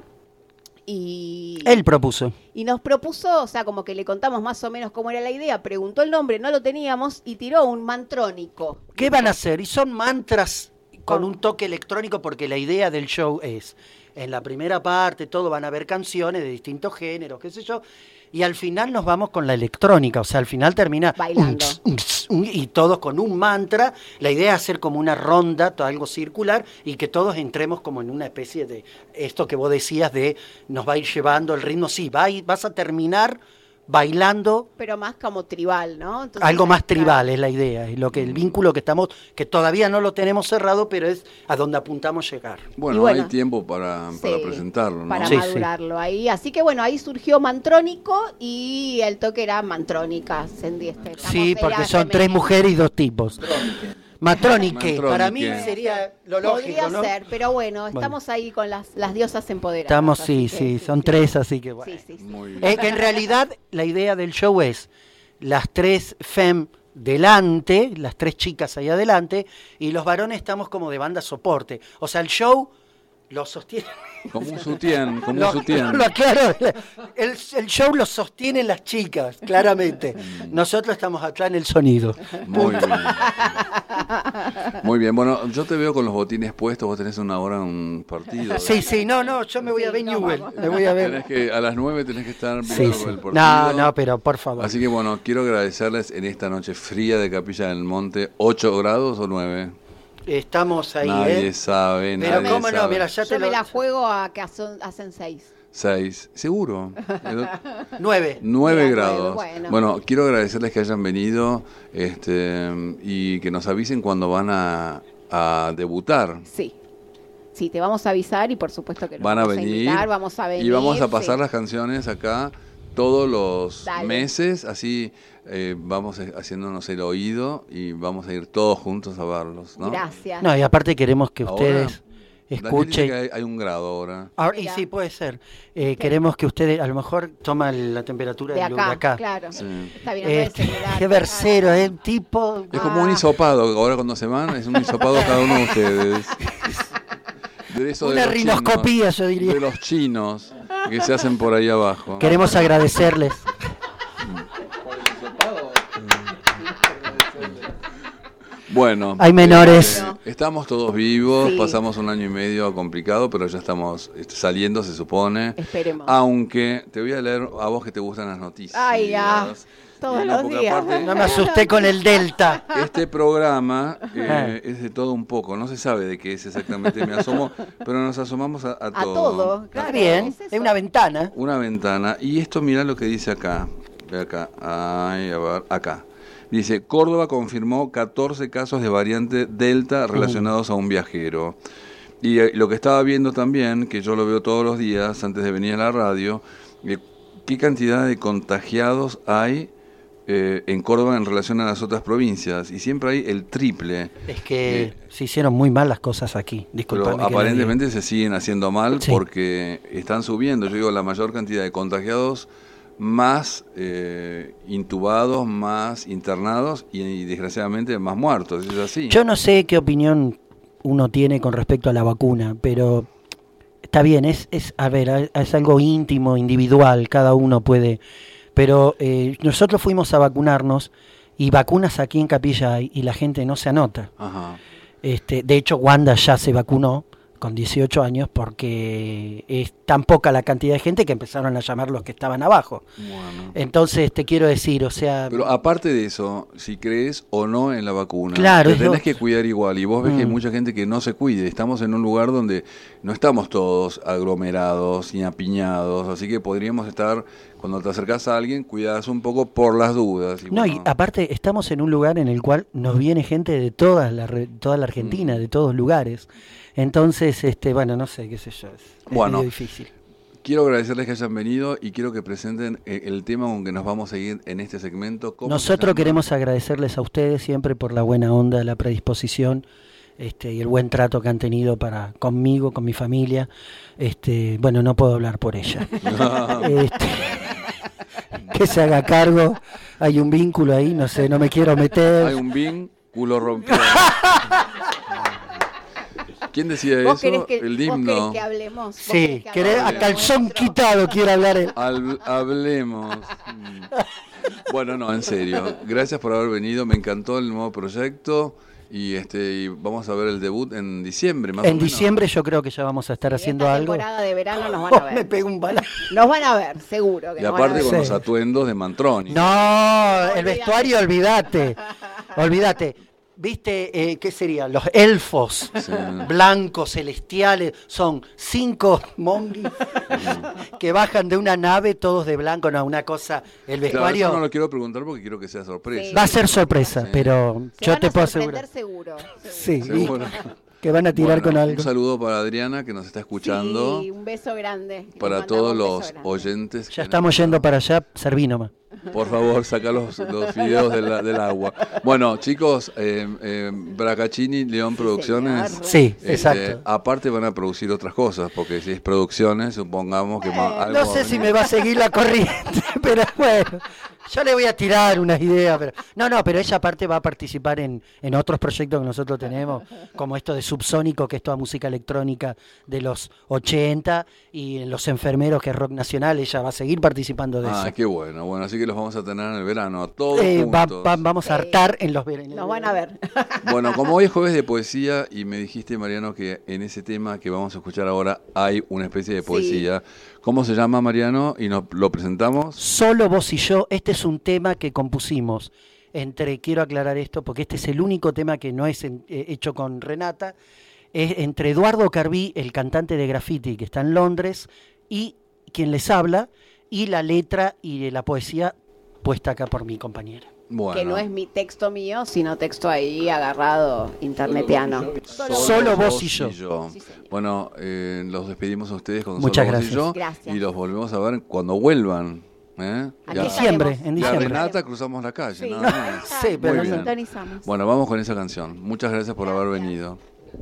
y Él propuso. nos propuso, o sea, como que le contamos más o menos cómo era la idea, preguntó el nombre, no lo teníamos y tiró un mantrónico. ¿Qué van a hacer? Y son mantras con un toque electrónico porque la idea del show es, en la primera parte todo van a haber canciones de distintos géneros, qué sé yo, y al final nos vamos con la electrónica, o sea, al final termina bailando y todos con un mantra. La idea es hacer como una ronda, algo circular, y que todos entremos como en una especie de esto que vos decías de nos va a ir llevando el ritmo. Sí, vas a terminar bailando. Pero más como tribal, ¿no? Entonces, Algo más claro, tribal es la idea, es lo que el vínculo que todavía no lo tenemos cerrado, pero es a donde apuntamos llegar. Bueno, Y bueno, hay tiempo para presentarlo, ¿no? para madurarlo ahí. Así que bueno, ahí surgió Mantrónico y el toque era Mantrónica. Sí, porque son tres mujeres y dos tipos. Matrónique, para mí Matrónique. sería lo lógico, Podría ¿no? ser, pero bueno, estamos ahí con las diosas empoderadas. Estamos, así sí, que, son tres, así que bueno. Sí. Muy bien. Es que en realidad la idea del show es las tres fem delante, las tres chicas ahí adelante, y los varones estamos como de banda soporte. O sea, el show lo sostiene. Como un sutién, como Lo- un sutién. lo aclaro, el show lo sostienen las chicas, claramente. Nosotros estamos acá en el sonido. Muy bien. Muy bien, bueno, yo te veo con los botines puestos, vos tenés una hora en un partido. Sí, no, yo me voy a ver Newell, me voy a ver. Tenés que, a las 9 tenés que estar Sí, viendo sí. el partido. No, pero por favor. Así que bueno, quiero agradecerles en esta noche fría de Capilla del Monte, 8 grados o 9. Estamos ahí, Nadie sabe, Pero nadie cómo no, sabe. mira, ya Yo te me lo... la juego a que hacen 6. 6, seguro. 9. 9 grados. bueno. Bueno, quiero agradecerles que hayan venido y que nos avisen cuando van a debutar. Sí, te vamos a avisar y por supuesto que nos Van a vamos venir, invitar, vamos a venir. y vamos a pasar sí. las canciones acá todos los Dale. meses, así vamos haciéndonos el oído y vamos a ir todos juntos a verlos, ¿no? Gracias. No, y aparte queremos que Ahora, ustedes Daniel dice escuchen. que hay un grado ahora. Ahora, y sí, puede ser. Queremos que ustedes, a lo mejor, toman la temperatura De del lugar acá, acá. claro. Sí. Está bien, no es celular. Qué versero, es un tipo. Es como un hisopado, ahora cuando se van, es un hisopado cada uno de ustedes. De eso de Una los rinoscopía, chinos, yo diría. de los chinos que se hacen por ahí abajo. Queremos agradecerles. Bueno, Hay menores. Estamos todos vivos, Sí. pasamos un año y medio complicado, pero ya estamos saliendo, se supone. Esperemos. Aunque te voy a leer a vos que te gustan las noticias. Ay, ya. Todos Y los porque días. aparte- No me asusté con el Delta. Este programa es de todo un poco, no se sabe de qué es exactamente, me asomo, pero nos asomamos a A todo. todo, claro. Está bien, es eso. es una ventana. Una ventana, y esto mirá lo que dice acá, ve acá, ay, a ver, acá. Dice, Córdoba confirmó 14 casos de variante Delta relacionados a un viajero. Y lo que estaba viendo también, que yo lo veo todos los días antes de venir a la radio, qué cantidad de contagiados hay en Córdoba en relación a las otras provincias, y siempre hay el triple. Es que se hicieron muy mal las cosas aquí, disculpame. Pero aparentemente se siguen haciendo mal porque están subiendo, yo digo, la mayor cantidad de contagiados, más intubados, más internados y desgraciadamente más muertos, es así. Yo no sé qué opinión uno tiene con respecto a la vacuna, pero está bien, es algo íntimo, individual, cada uno puede, pero nosotros fuimos a vacunarnos y vacunas aquí en Capilla hay y la gente no se anota. Ajá. De hecho, Wanda ya se vacunó con 18 años porque es tan poca la cantidad de gente que empezaron a llamar los que estaban abajo. Bueno. Entonces te quiero decir, o sea... Pero aparte de eso, si crees o no en la vacuna, claro, te tenés que cuidar igual. Y vos ves que hay mucha gente que no se cuide. Estamos en un lugar donde no estamos todos aglomerados y apiñados, así que podríamos estar, cuando te acercás a alguien, cuidás un poco por las dudas. Y y aparte estamos en un lugar en el cual nos viene gente de toda la Argentina, de todos lugares. Entonces, bueno, no sé, qué sé yo, es medio difícil. Quiero agradecerles que hayan venido y quiero que presenten el tema con que nos vamos a ir en este segmento. Nosotros queremos agradecerles a ustedes siempre por la buena onda, la predisposición y el buen trato que han tenido para conmigo, con mi familia. Bueno, no puedo hablar por ella. Que se haga cargo, hay un vínculo ahí, no sé, no me quiero meter. Hay un vínculo rompido. ¿Quién decía ¿Vos eso? Que, el himno. ¿Vos querés que hablemos? Sí, a calzón quitado quiere hablar él. Hablemos. Bueno, no, en serio. Gracias por haber venido. Me encantó el nuevo proyecto. Y vamos a ver el debut en diciembre, más o menos. En diciembre yo creo que ya vamos a estar haciendo algo. En temporada de verano nos van a ver. Me pego un balazo. Nos van a ver, seguro. Que y aparte con los atuendos de Mantroni. No, el vestuario, olvídate. ¿Viste qué serían? Los elfos blancos, celestiales, son 5 monguis que bajan de una nave todos de blanco, no, una cosa, el vestuario... Claro, eso no lo quiero preguntar porque quiero que sea sorpresa. Sí. Va a ser sorpresa, pero yo te puedo asegurar. Seguro. Sí, seguro. Que van a tirar con algo. Un saludo para Adriana que nos está escuchando. Sí, un beso grande. Para todos los oyentes. Ya estamos yendo para allá, serví nomás. Por favor, saca los videos del agua. Bueno, chicos, Bracaccini, León Producciones. Sí, exacto. Aparte van a producir otras cosas, porque si es producciones, supongamos que algo... No sé si me va a seguir la corriente, pero bueno, yo le voy a tirar unas ideas. Pero pero ella aparte va a participar en otros proyectos que nosotros tenemos, como esto de Subsónico, que es toda música electrónica de los 80, y en Los Enfermeros, que es rock nacional, ella va a seguir participando de eso. Ah, qué bueno. Bueno, así que los vamos a tener en el verano, todos juntos. Vamos a hartar en los veranos. Nos van a ver. Bueno, como hoy es jueves de poesía, y me dijiste, Mariano, que en ese tema que vamos a escuchar ahora hay una especie de poesía. Sí. ¿Cómo se llama, Mariano? Y nos lo presentamos. Solo vos y yo. Este es un tema que compusimos quiero aclarar esto, porque este es el único tema que no es hecho con Renata, es entre Eduardo Carbí, el cantante de graffiti que está en Londres, y quien les habla, y la letra y la poesía puesta acá por mi compañera. Bueno. Que no es mi texto mío, sino texto ahí agarrado internetiano. Solo vos y yo. Sí, bueno, los despedimos a ustedes con Muchas Solo gracias. Vos y yo. Gracias. Y los volvemos a ver cuando vuelvan. En diciembre. La Renata cruzamos la calle. Sí, sí, pero nos sintonizamos. Bueno, vamos con esa canción. Muchas gracias por haber venido.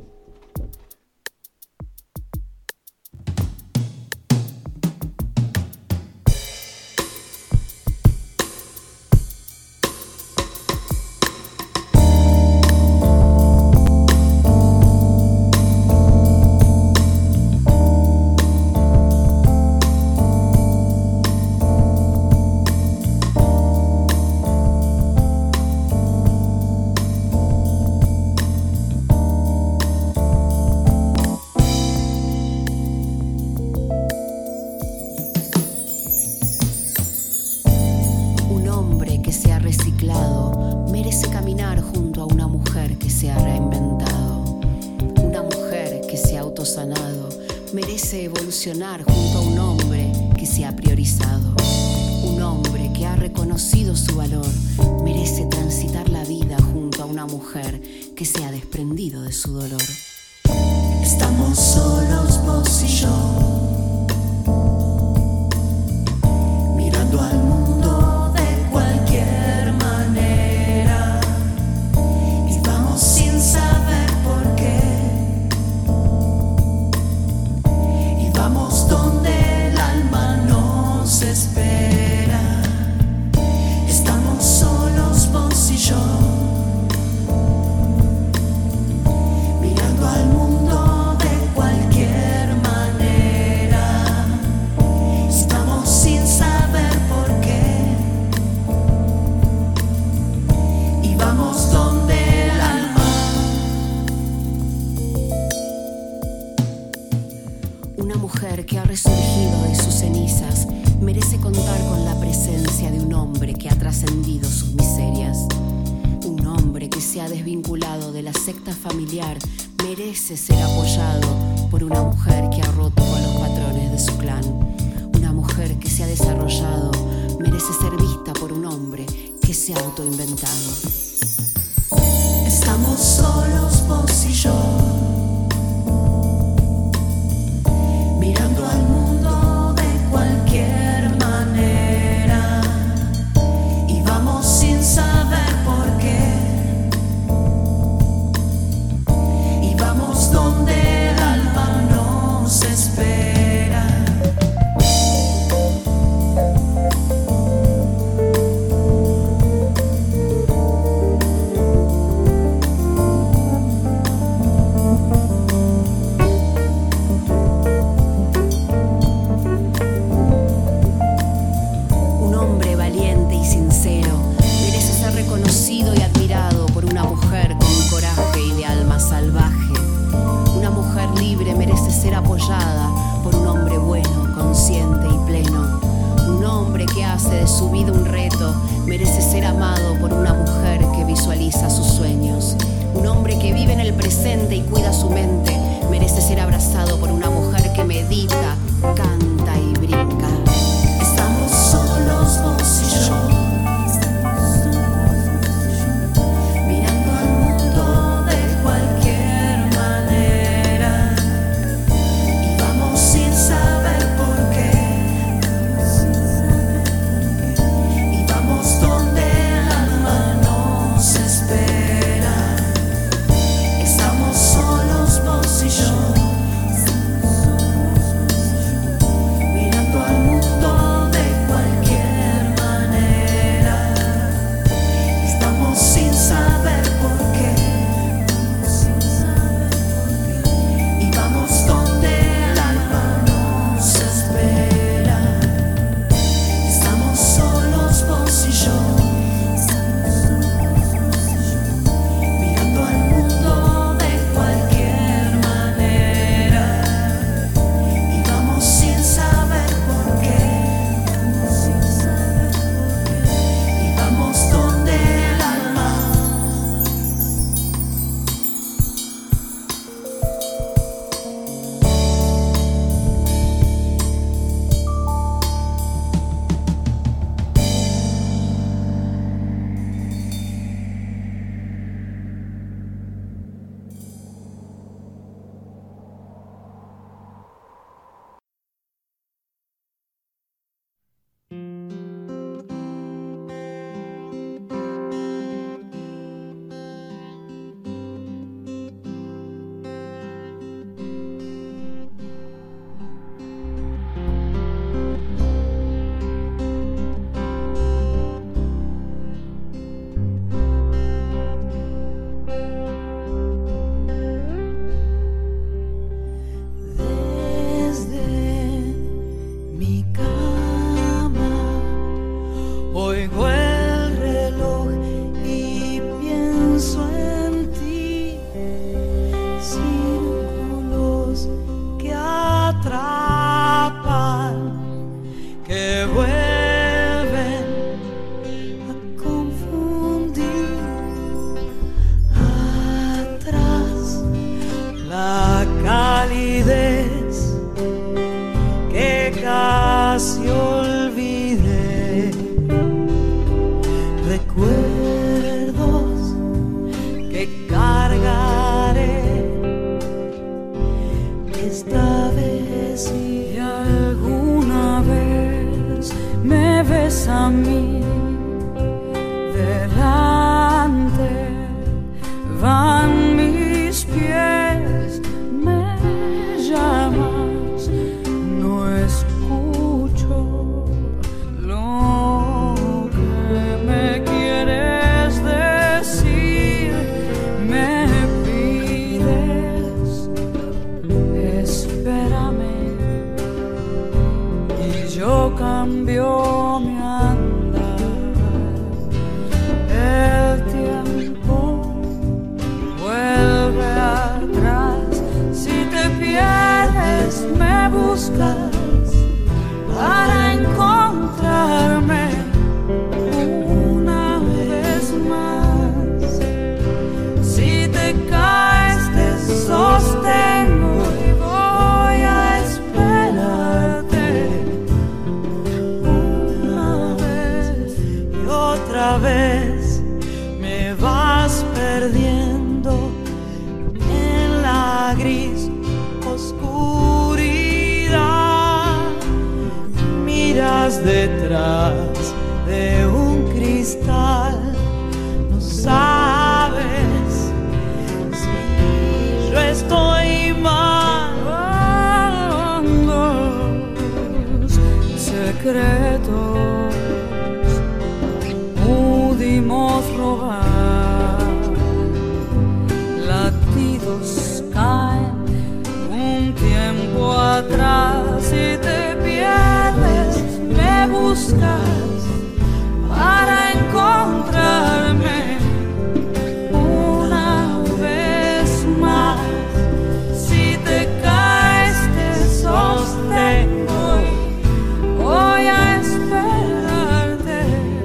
junto a un hombre que se ha priorizado, un hombre que ha reconocido su valor, merece transitar la vida junto a una mujer que se ha desprendido de su dolor. Estamos solos vos y yo, mirando al mundo de cualquier vamos donde el alma. Una mujer que ha resurgido de sus cenizas merece contar con la presencia de un hombre que ha trascendido sus miserias. Un hombre que se ha desvinculado de la secta familiar merece ser apoyado por una mujer que ha roto con los patrones de su clan. Una mujer que se ha desarrollado merece ser vista por un hombre que se ha autoinventado. Estamos solos vos y yo, mirando al mundo de cualquier manera, y vamos sin saber por qué, y vamos donde el alma nos espera. Por un hombre bueno, consciente y pleno. Un hombre que hace de su vida un reto merece ser amado por una mujer que visualiza sus sueños. Un hombre que vive en el presente y cuida su mente merece ser abrazado por una mujer que medita, canta y brinca. Estamos solos vos y yo, mirando al mundo de cualquier manera, y vamos sin saber por qué, y vamos donde el alma nos espera. Estamos solos vos y yo, otra vez me vas perdiendo en la gris oscuridad. Miras detrás de un cristal, no sabes si yo estoy mal. Secretos pudimos robar, latidos caen un tiempo atrás y te pierdes, me buscas para encontrarme una vez más. Si te caes te sostengo y voy a esperarte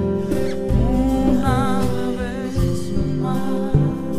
una vez más.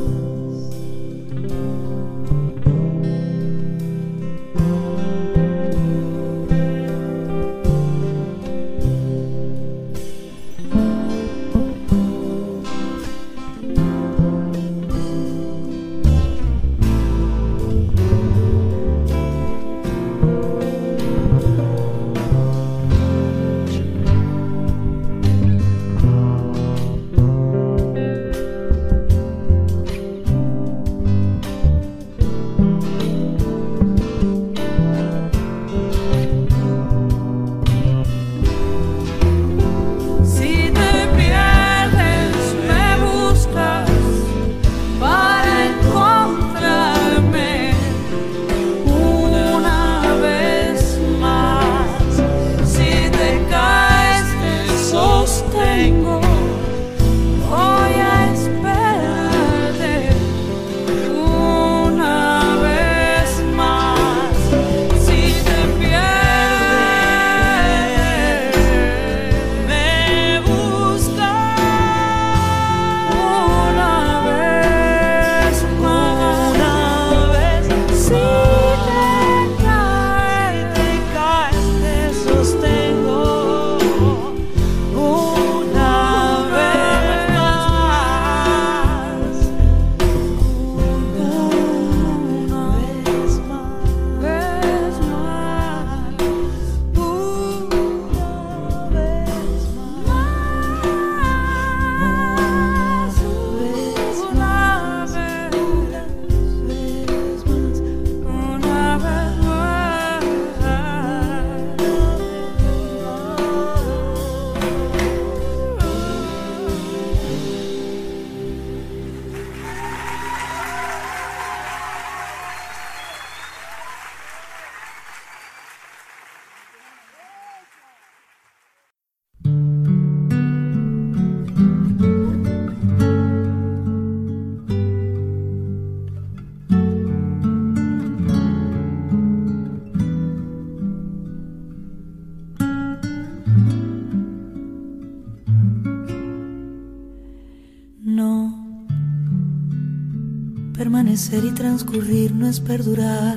Permanecer y transcurrir no es perdurar,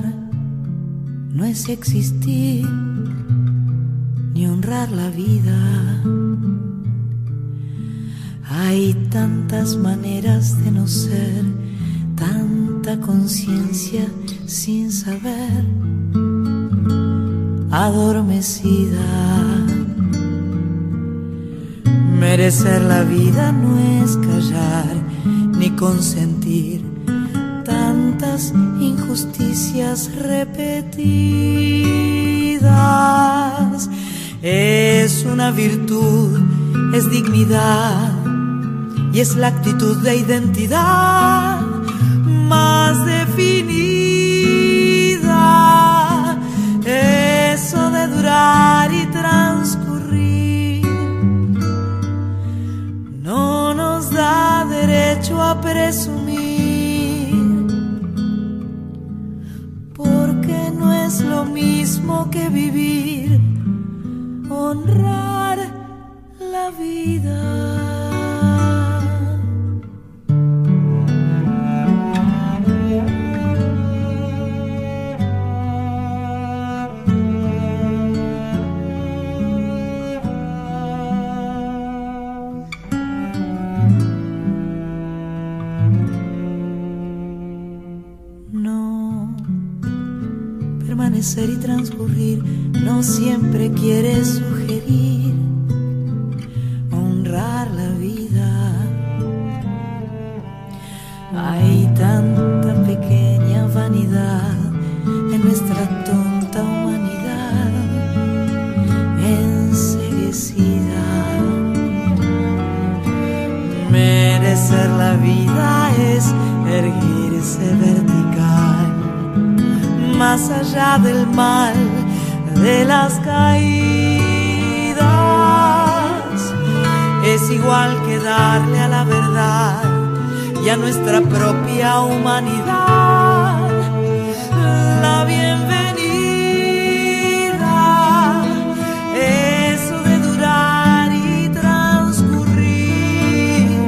no es existir, ni honrar la vida. Hay tantas maneras de no ser, tanta conciencia sin saber, adormecida. Merecer la vida no es callar, ni consentir tantas injusticias repetidas. Es una virtud, es dignidad y es la actitud de identidad más definida. Eso de durar y transcurrir no nos da derecho a presumir, porque no es lo mismo que vivir, honrar la vida. amanecer y transcurrir, no siempre quiere sugerir honrar la vida. Hay tanta pequeña vanidad en nuestra tonta humanidad enceguecida. Merecer la vida es erguirse vertical, más allá del mal, de las caídas. Es igual que darle a la verdad y a nuestra propia humanidad la bienvenida. Eso de durar y transcurrir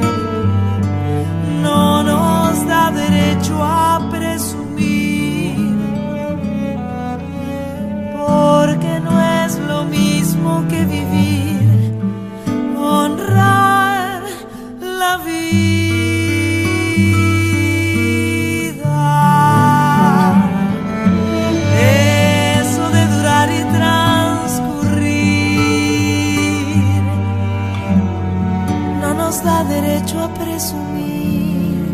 no nos da derecho a presumir, porque no es lo mismo que vivir, honrar la vida. Eso de durar y transcurrir no nos da derecho a presumir,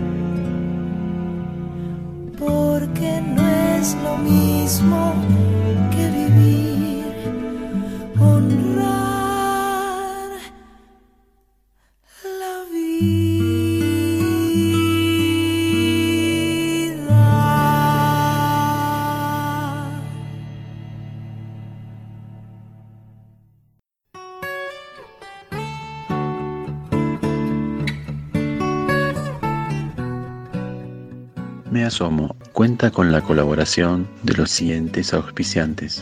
porque no es lo mismo que vivir, honrar la vida. Me asomo cuenta con la colaboración de los siguientes auspiciantes.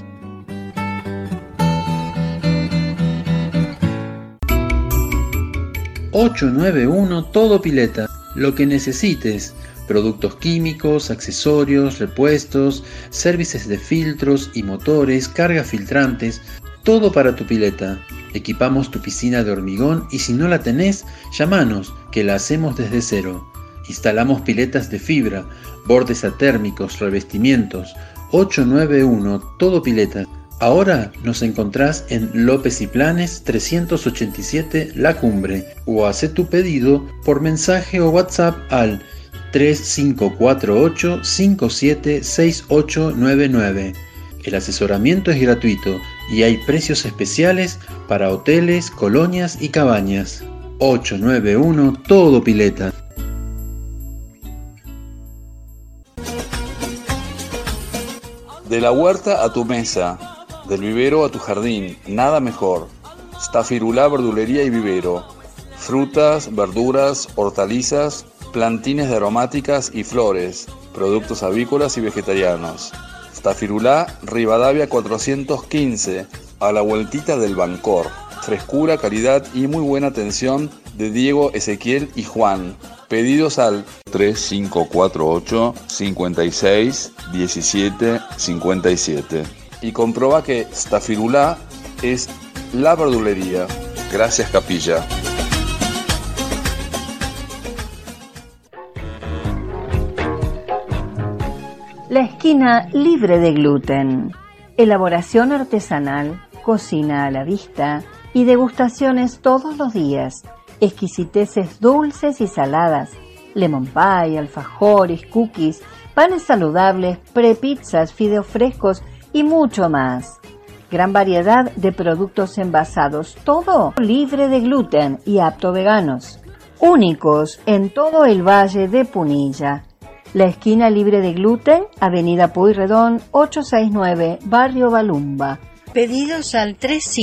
...891 Todo Pileta, lo que necesites, productos químicos, accesorios, repuestos, servicios de filtros y motores, cargas filtrantes, todo para tu pileta. Equipamos tu piscina de hormigón y si no la tenés, llamanos, que la hacemos desde cero. Instalamos piletas de fibra, bordes atérmicos, revestimientos. 891 Todo Pileta. Ahora nos encontrás en López y Planes 387 La Cumbre o haz tu pedido por mensaje o WhatsApp al 3548 576899. El asesoramiento es gratuito y hay precios especiales para hoteles, colonias y cabañas. 891 Todo Pileta. De la huerta a tu mesa, del vivero a tu jardín, nada mejor. Stafirulá Verdulería y Vivero. Frutas, verduras, hortalizas, plantines de aromáticas y flores, productos avícolas y vegetarianos. Stafirulá Rivadavia 415, a la vueltita del Bancor. Frescura, calidad y muy buena atención de Diego, Ezequiel y Juan. Pedidos al 3548 56 17 57. Y comproba que Stafirulá es la verdulería. Gracias, Capilla. La esquina libre de gluten. Elaboración artesanal, cocina a la vista y degustaciones todos los días. Exquisiteces dulces y saladas, lemon pie, alfajores, cookies, panes saludables, prepizzas, fideos frescos y mucho más. Gran variedad de productos envasados, todo libre de gluten y apto veganos. Únicos en todo el Valle de Punilla. La esquina libre de gluten, Avenida Pueyrredón 869, Barrio Balumba. Pedidos al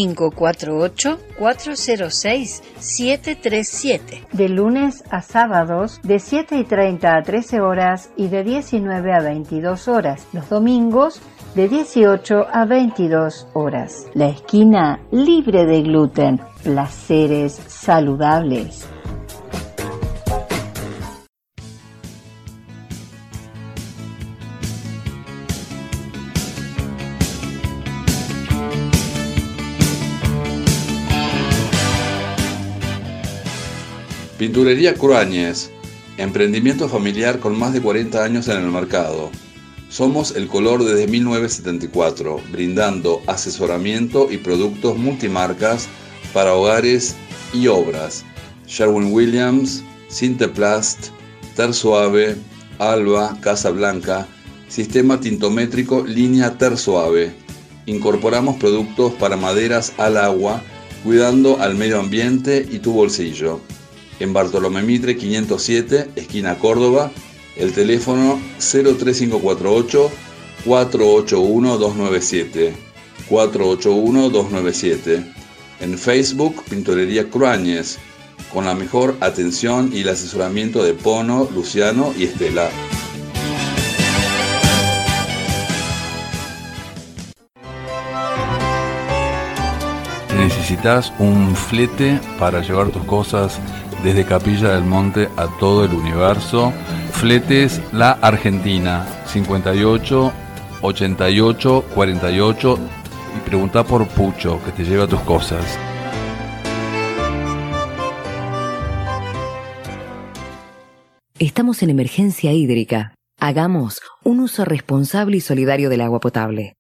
3548-406-737. De lunes a sábados, de 7:30 a 13 horas y de 19 a 22 horas. Los domingos, de 18 a 22 horas. La esquina libre de gluten. Placeres saludables. Pinturería Cruáñez, emprendimiento familiar con más de 40 años en el mercado. Somos el color desde 1974, brindando asesoramiento y productos multimarcas para hogares y obras. Sherwin-Williams, Sinteplast, Tersuave, Alba, Casa Blanca, Sistema Tintométrico Línea Tersuave. Incorporamos productos para maderas al agua, cuidando al medio ambiente y tu bolsillo. En Bartolomé Mitre 507, esquina Córdoba, el teléfono 03548 481 297, 481 297. En Facebook, Pintorería Cruáñez, con la mejor atención y el asesoramiento de Pono, Luciano y Estela. ¿Necesitas un flete para llevar tus cosas desde Capilla del Monte a todo el universo? Fletes La Argentina, 58 88 48, y pregunta por Pucho, que te lleva tus cosas. Estamos en emergencia hídrica. Hagamos un uso responsable y solidario del agua potable.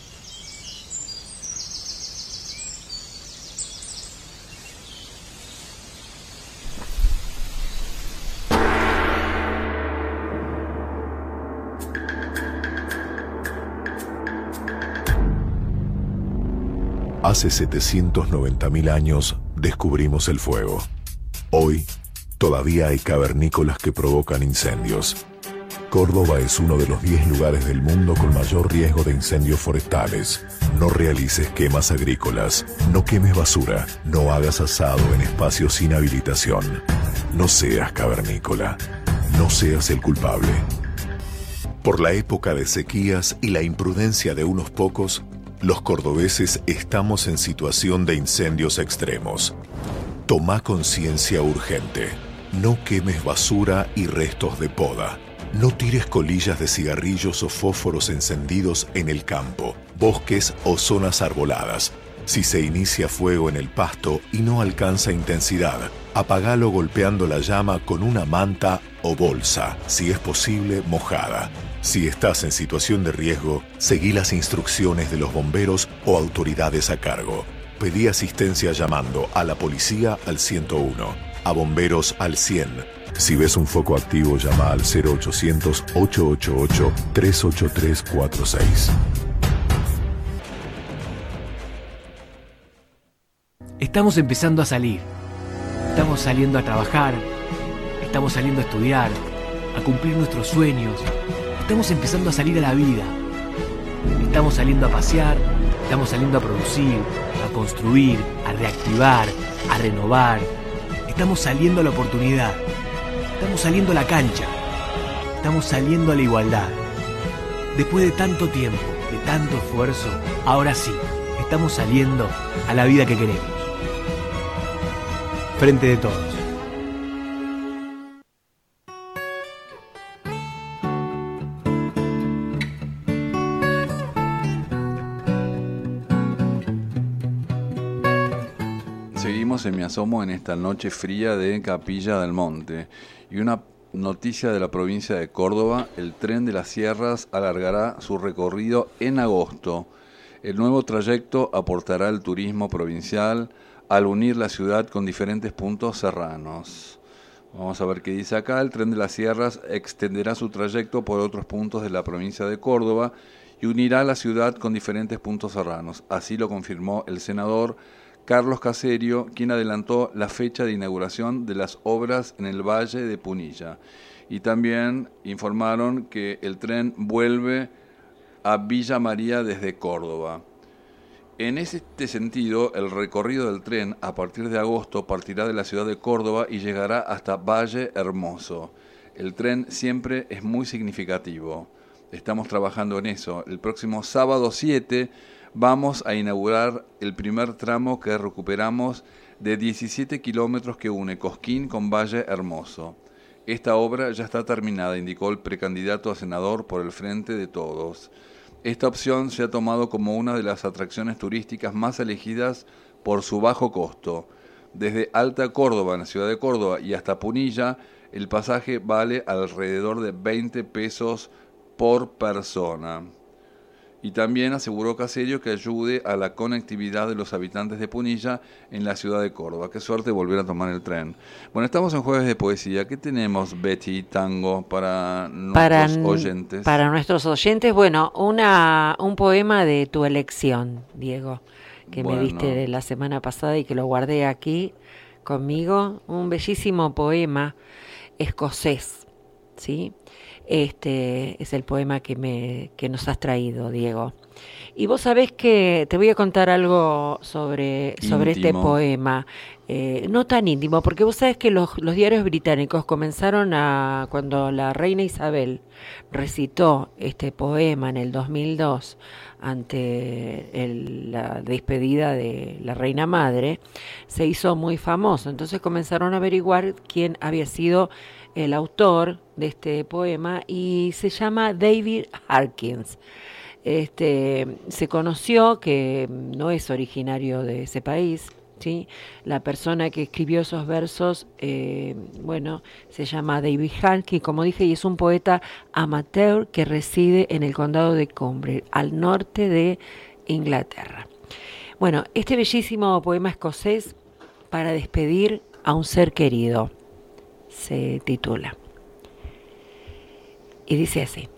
Hace 790.000 años descubrimos el fuego. Hoy, todavía hay cavernícolas que provocan incendios. Córdoba es uno de los 10 lugares del mundo con mayor riesgo de incendios forestales. No realices quemas agrícolas, no quemes basura, no hagas asado en espacios sin habilitación. No seas cavernícola, no seas el culpable. Por la época de sequías y la imprudencia de unos pocos, los cordobeses estamos en situación de incendios extremos. Toma conciencia urgente. No quemes basura y restos de poda. No tires colillas de cigarrillos o fósforos encendidos en el campo, bosques o zonas arboladas. Si se inicia fuego en el pasto y no alcanza intensidad, apagalo golpeando la llama con una manta o bolsa, si es posible mojada. Si estás en situación de riesgo, seguí las instrucciones de los bomberos o autoridades a cargo. Pedí asistencia llamando a la policía al 101, a bomberos al 100. Si ves un foco activo, llama al 0800-888-38346. Estamos empezando a salir. Estamos saliendo a trabajar. Estamos saliendo a estudiar, a cumplir nuestros sueños. Estamos empezando a salir a la vida. Estamos saliendo a pasear, estamos saliendo a producir, a construir, a reactivar, a renovar. Estamos saliendo a la oportunidad. Estamos saliendo a la cancha. Estamos saliendo a la igualdad. Después de tanto tiempo, de tanto esfuerzo, ahora sí, estamos saliendo a la vida que queremos. Frente de todos. En Mi Asomo en esta noche fría de Capilla del Monte. Y una noticia de la provincia de Córdoba: el tren de las sierras alargará su recorrido en agosto. El nuevo trayecto aportará al turismo provincial al unir la ciudad con diferentes puntos serranos. Vamos a ver qué dice acá. El tren de las sierras extenderá su trayecto por otros puntos de la provincia de Córdoba y unirá la ciudad con diferentes puntos serranos. Así lo confirmó el senador Carlos Caserio, quien adelantó la fecha de inauguración de las obras en el Valle de Punilla. Y también informaron que el tren vuelve a Villa María desde Córdoba. En este sentido, el recorrido del tren a partir de agosto partirá de la ciudad de Córdoba y llegará hasta Valle Hermoso. El tren siempre es muy significativo. Estamos trabajando en eso. El próximo sábado 7 vamos a inaugurar el primer tramo que recuperamos de 17 kilómetros que une Cosquín con Valle Hermoso. Esta obra ya está terminada, indicó el precandidato a senador por el Frente de Todos. Esta opción se ha tomado como una de las atracciones turísticas más elegidas por su bajo costo. Desde Alta Córdoba, en la ciudad de Córdoba, y hasta Punilla, el pasaje vale alrededor de 20 pesos por persona. Y también aseguró Caserio que ayude a la conectividad de los habitantes de Punilla en la ciudad de Córdoba. Qué suerte volver a tomar el tren. Bueno, estamos en Jueves de Poesía. ¿Qué tenemos, Betty Tango, para nuestros oyentes? Para nuestros oyentes, bueno, un poema de tu elección, Diego, que me diste de la semana pasada y que lo guardé aquí conmigo. Un bellísimo poema escocés, ¿sí? Este es el poema que nos has traído, Diego. Y vos sabés que te voy a contar algo sobre este poema. No tan íntimo, porque vos sabés que los diarios británicos comenzaron cuando la reina Isabel recitó este poema en el 2002 ante la despedida de la reina madre, se hizo muy famoso. Entonces comenzaron a averiguar quién había sido el autor de este poema, y se llama David Harkins. Se conoció que no es originario de ese país, ¿sí? La persona que escribió esos versos, se llama David Harkins, como dije, y es un poeta amateur que reside en el condado de Cumbria, al norte de Inglaterra. Bueno, este bellísimo poema escocés para despedir a un ser querido se titula, y dice así: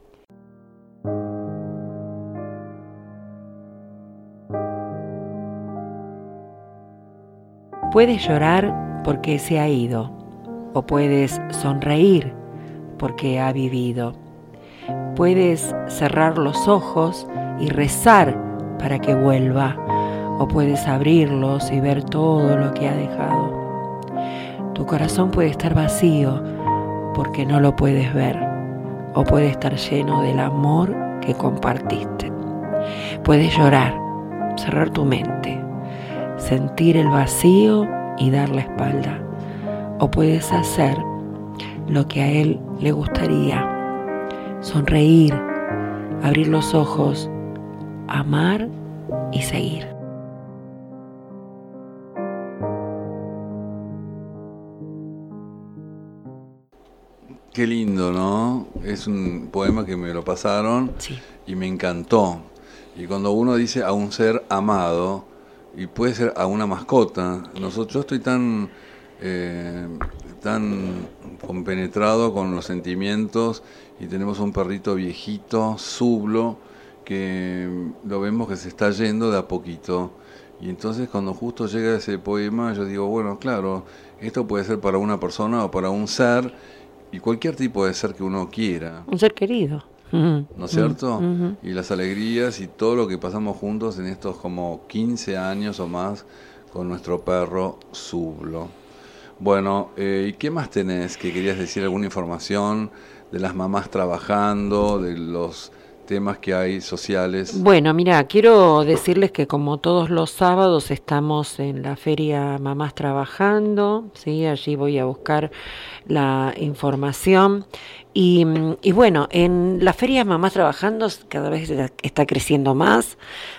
puedes llorar porque se ha ido, o puedes sonreír porque ha vivido. Puedes cerrar los ojos y rezar para que vuelva, o puedes abrirlos y ver todo lo que ha dejado. Tu corazón puede estar vacío porque no lo puedes ver, o puede estar lleno del amor que compartiste. Puedes llorar, cerrar tu mente, sentir el vacío y dar la espalda, o puedes hacer lo que a él le gustaría: sonreír, abrir los ojos, amar y seguir. Qué lindo, ¿no? Es un poema que me lo pasaron y me encantó. Y cuando uno dice a un ser amado, y puede ser a una mascota, yo estoy tan compenetrado con los sentimientos, y tenemos un perrito viejito, Sublo, que lo vemos que se está yendo de a poquito. Y entonces cuando justo llega ese poema, yo digo, bueno, claro, esto puede ser para una persona o para un ser, y cualquier tipo de ser que uno quiera. Un ser querido. ¿No es cierto? Y las alegrías y todo lo que pasamos juntos en estos como 15 años o más con nuestro perro Sublo. Bueno, ¿y qué más tenés que querías decir? ¿Alguna información de las mamás trabajando, de los temas que hay sociales? Bueno, mira, quiero decirles que como todos los sábados estamos en la Feria Mamás Trabajando, ¿sí? Allí voy a buscar la información. Y bueno, en la Feria Mamás Trabajando cada vez está creciendo más.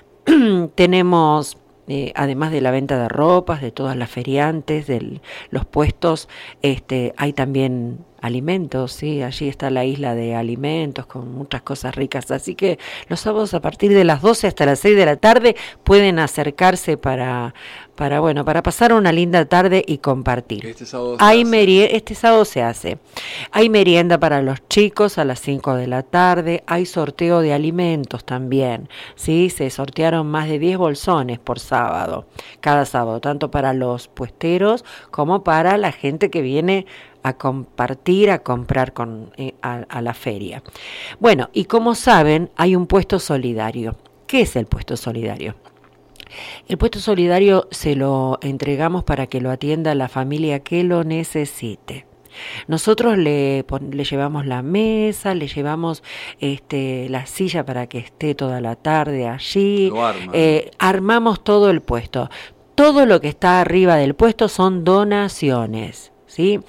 Tenemos, además de la venta de ropas, de todas las feriantes, de los puestos, hay también alimentos, ¿sí? Allí está la isla de alimentos con muchas cosas ricas, así que los sábados a partir de las 12 hasta las 6 de la tarde pueden acercarse para pasar una linda tarde y compartir. Este sábado se hace. Hay merienda para los chicos a las 5 de la tarde, hay sorteo de alimentos también, ¿sí? Se sortearon más de 10 bolsones por sábado, cada sábado, tanto para los puesteros como para la gente que viene a compartir, a comprar a la feria. Bueno, y como saben, hay un puesto solidario. ¿Qué es el puesto solidario? El puesto solidario se lo entregamos para que lo atienda la familia que lo necesite. Nosotros le llevamos la mesa, le llevamos la silla para que esté toda la tarde allí. Armamos todo el puesto. Todo lo que está arriba del puesto son donaciones, ¿sí?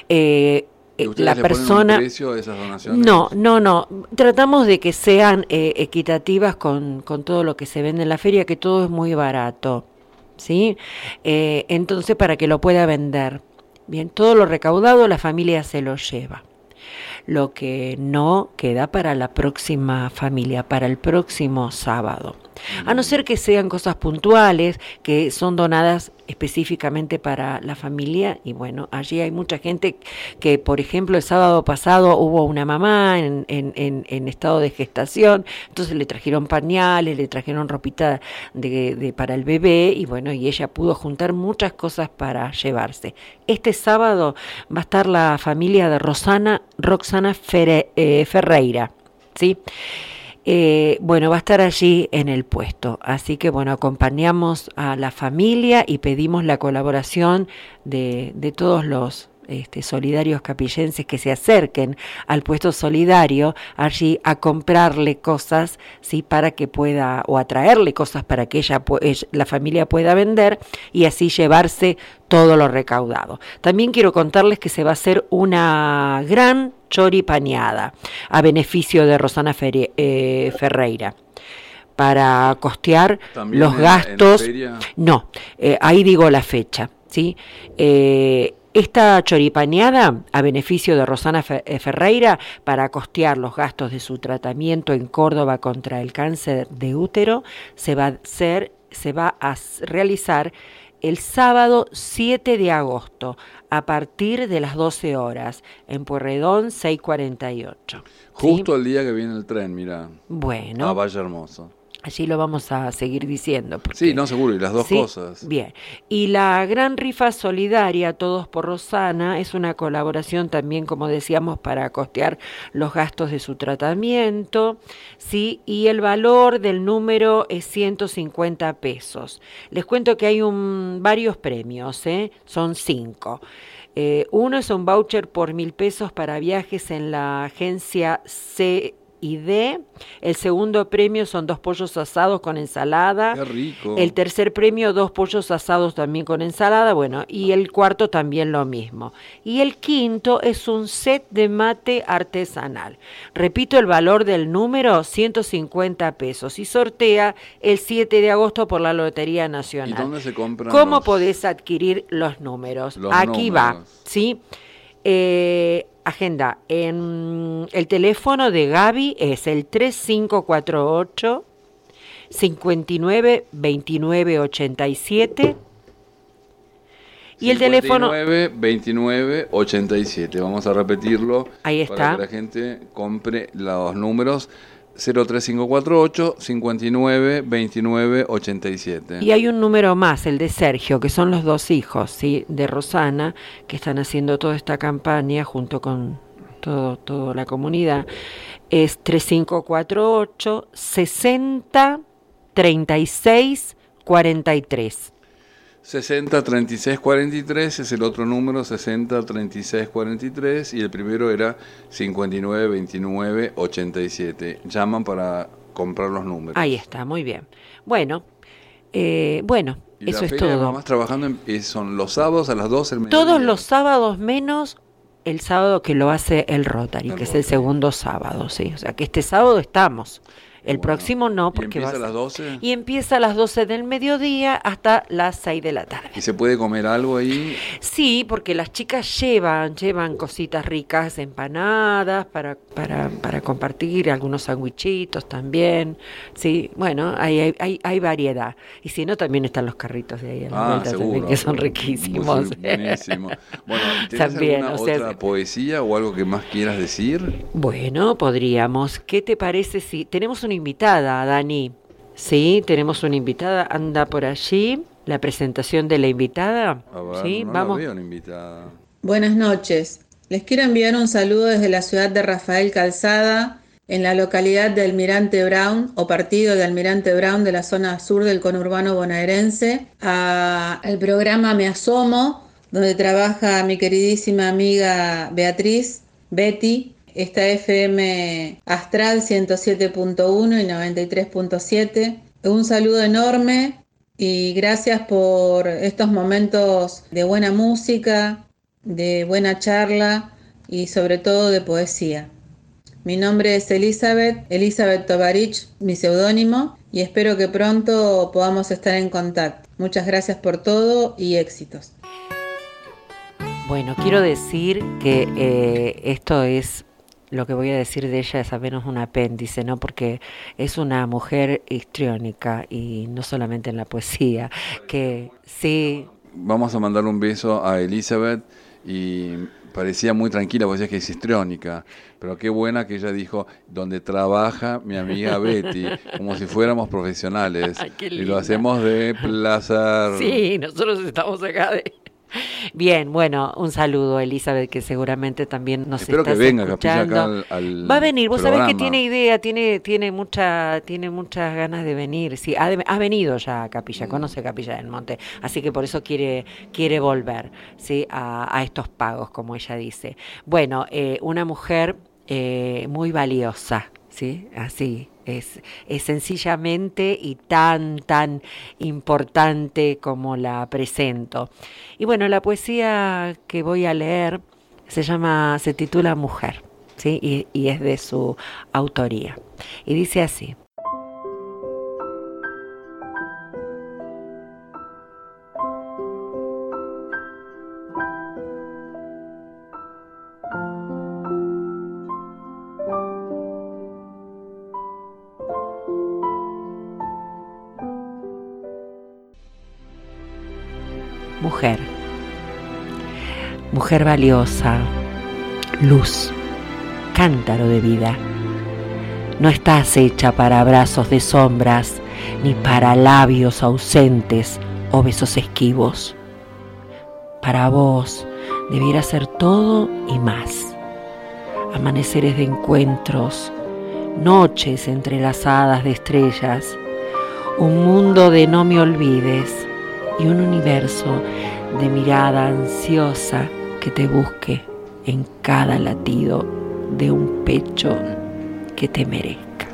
La persona. ¿Le ponen un precio a esas donaciones? No. Tratamos de que sean equitativas con todo lo que se vende en la feria, que todo es muy barato, ¿sí? Entonces, para que lo pueda vender. Bien, todo lo recaudado la familia se lo lleva. Lo que no queda para la próxima familia, para el próximo sábado. A no ser que sean cosas puntuales, que son donadas específicamente para la familia, y bueno, allí hay mucha gente que, por ejemplo, el sábado pasado hubo una mamá en estado de gestación, entonces le trajeron pañales, le trajeron ropita para el bebé, y bueno, y ella pudo juntar muchas cosas para llevarse. Este sábado va a estar la familia de Roxana Ferreira, ¿sí? Bueno, va a estar allí en el puesto, así que bueno, acompañamos a la familia y pedimos la colaboración de todos los solidarios capillenses que se acerquen al puesto solidario allí a comprarle cosas, sí, para que pueda, o a traerle cosas para que la familia pueda vender y así llevarse todo lo recaudado. También quiero contarles que se va a hacer una gran choripaneada a beneficio de Roxana Ferreira para costear los gastos. No, ahí digo la fecha, ¿sí? Esta choripaneada a beneficio de Roxana Ferreira para costear los gastos de su tratamiento en Córdoba contra el cáncer de útero se va a realizar el sábado 7 de agosto a partir de las 12 horas en Pueyrredón 648. Justo ¿sí? El día que viene el tren, mira. Bueno. A Valle Hermoso. Allí lo vamos a seguir diciendo. Porque, sí, no, seguro, y las dos cosas. Bien. Y la gran rifa solidaria, Todos por Roxana, es una colaboración también, como decíamos, para costear los gastos de su tratamiento, ¿sí? Y el valor del número es 150 pesos. Les cuento que hay varios premios, son 5. Uno es un voucher por 1.000 pesos para viajes en la agencia CID. El segundo premio son 2 pollos asados con ensalada. Qué rico. El tercer premio, 2 pollos asados también con ensalada. Bueno, y el cuarto también lo mismo. Y el quinto es un set de mate artesanal. Repito, el valor del número, 150 pesos. Y sortea el 7 de agosto por la Lotería Nacional. ¿Y dónde se compran? ¿Cómo podés adquirir los números? Aquí va, ¿sí? Agenda, en el teléfono de Gaby es el 3548 59 29 87 y el teléfono 29 87. Vamos a repetirlo. Ahí está. Para que la gente compre los números 03548 59 29 87. Y hay un número más, el de Sergio, que son los 2 hijos, ¿sí? De Roxana, que están haciendo toda esta campaña junto con toda la comunidad. Es 3548 60 36 43. 60 36 43 es el otro número, 60 36 43, y el primero era 59 29 87. Llaman para comprar los números. Ahí está, muy bien. Bueno, eso es todo. Mamás trabajando son los sábados a las 12 del mediodía. Todos los sábados menos el sábado que lo hace el Rotary, es el segundo sábado, ¿sí? O sea que este sábado estamos. El próximo no, porque ¿Y empieza a las 12? Y empieza a las 12 del mediodía hasta las 6 de la tarde. ¿Y se puede comer algo ahí? Sí, porque las chicas llevan cositas ricas, empanadas para compartir, algunos sandwichitos también. Sí, bueno, hay variedad. Y si no, también están los carritos de ahí a la vuelta seguro, también, que son riquísimos. Buenísimo. Bueno, ¿tienes también, alguna otra poesía o algo que más quieras decir? Bueno, podríamos. ¿Qué te parece si tenemos una invitada, Dani? Sí, tenemos una invitada, anda por allí, la presentación de la invitada. A ver, ¿sí? no Vamos. la veo, la invitada. Buenas noches. Les quiero enviar un saludo desde la ciudad de Rafael Calzada, en la localidad de Almirante Brown, o partido de Almirante Brown de la zona sur del conurbano bonaerense, al programa Me Asomo, donde trabaja mi queridísima amiga Beatriz, Betty. Esta FM Astral 107.1 y 93.7. Un saludo enorme y gracias por estos momentos de buena música, de buena charla y sobre todo de poesía. Mi nombre es Elizabeth Tovarich, mi seudónimo, y espero que pronto podamos estar en contacto. Muchas gracias por todo y éxitos. Bueno, quiero decir que esto es, lo que voy a decir de ella es apenas un apéndice, ¿no? Porque es una mujer histriónica y no solamente en la poesía, que sí. Vamos a mandar un beso a Elizabeth y parecía muy tranquila, porque decía que es histriónica, pero qué buena que ella dijo, donde trabaja mi amiga Betty, como si fuéramos profesionales. Ay, qué y linda. lo hacemos de placer. Sí, nosotros estamos acá de... Bien, bueno, un saludo a Elizabeth, que seguramente también nos Espero estás que venga, Capilla, escuchando. acá al Va a venir, vos sabés que programa. tiene idea, tiene muchas ganas de venir. Sí, ha venido ya a Capilla, conoce Capilla del Monte, así que por eso quiere volver, sí, a estos pagos, como ella dice. Bueno, una mujer muy valiosa, sí, así. Es sencillamente y tan importante como la presento. Y bueno, la poesía que voy a leer se titula Mujer, ¿sí? Y es de su autoría. Y dice así. Mujer, mujer valiosa, luz, cántaro de vida. No estás hecha para abrazos de sombras, ni para labios ausentes o besos esquivos. Para vos debiera ser todo y más. Amaneceres de encuentros, noches entrelazadas de estrellas, un mundo de no me olvides, y un universo de mirada ansiosa que te busque en cada latido de un pecho que te merezca.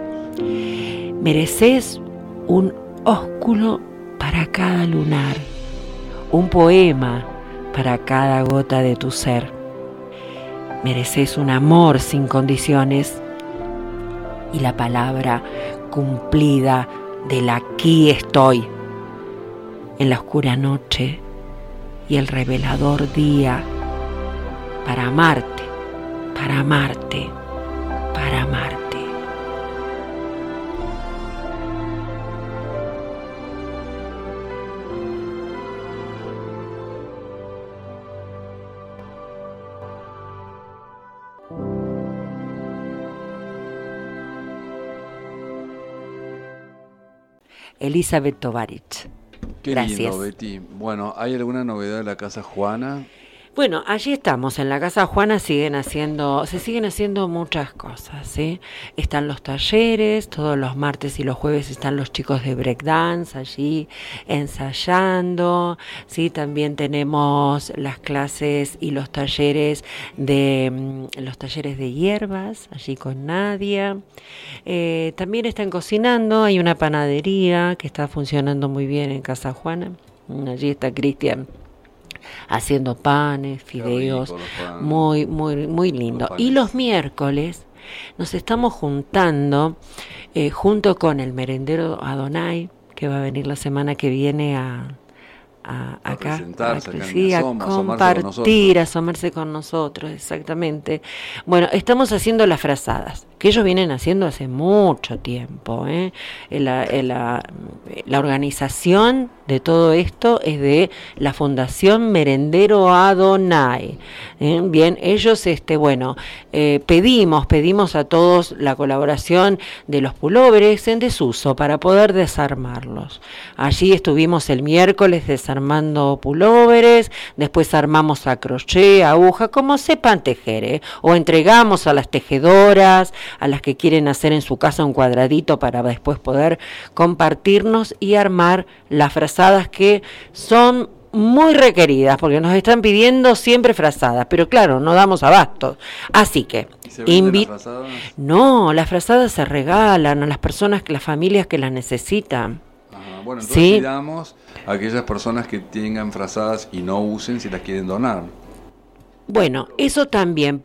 Mereces un ósculo para cada lunar, un poema para cada gota de tu ser. Mereces un amor sin condiciones y la palabra cumplida del aquí estoy, en la oscura noche y el revelador día, para amarte, para amarte, para amarte. Elizabeth Tovarich. Qué Gracias. lindo, Betty. Bueno, ¿hay alguna novedad de la Casa Juana? Bueno, allí estamos, en la Casa Juana se siguen haciendo muchas cosas, ¿sí? Están los talleres, todos los martes y los jueves están los chicos de breakdance allí ensayando, ¿sí? También tenemos las clases y los talleres de hierbas, allí con Nadia. También están cocinando, hay una panadería que está funcionando muy bien en Casa Juana, allí está Cristian haciendo panes, fideos, muy lindo. Y los miércoles nos estamos juntando junto con el merendero Adonai, que va a venir la semana que viene acá, a compartir, a asomarse con nosotros, exactamente. Bueno, estamos haciendo las frazadas, que ellos vienen haciendo hace mucho tiempo, ¿eh? La organización de todo esto es de la Fundación Merendero Adonai. Bien, ellos, pedimos a todos la colaboración de los pulóveres en desuso para poder desarmarlos. Allí estuvimos el miércoles desarmando pulóveres, después armamos a crochet, aguja, como sepan tejer, o entregamos a las tejedoras, a las que quieren hacer en su casa un cuadradito para después poder compartirnos y armar las frazadas que son muy requeridas, porque nos están pidiendo siempre frazadas, pero claro, no damos abasto. Así que no, las frazadas se regalan a las personas, las familias que las necesitan. Bueno, entonces ¿sí? Pidamos a aquellas personas que tengan frazadas y no usen si las quieren donar. Bueno, eso también,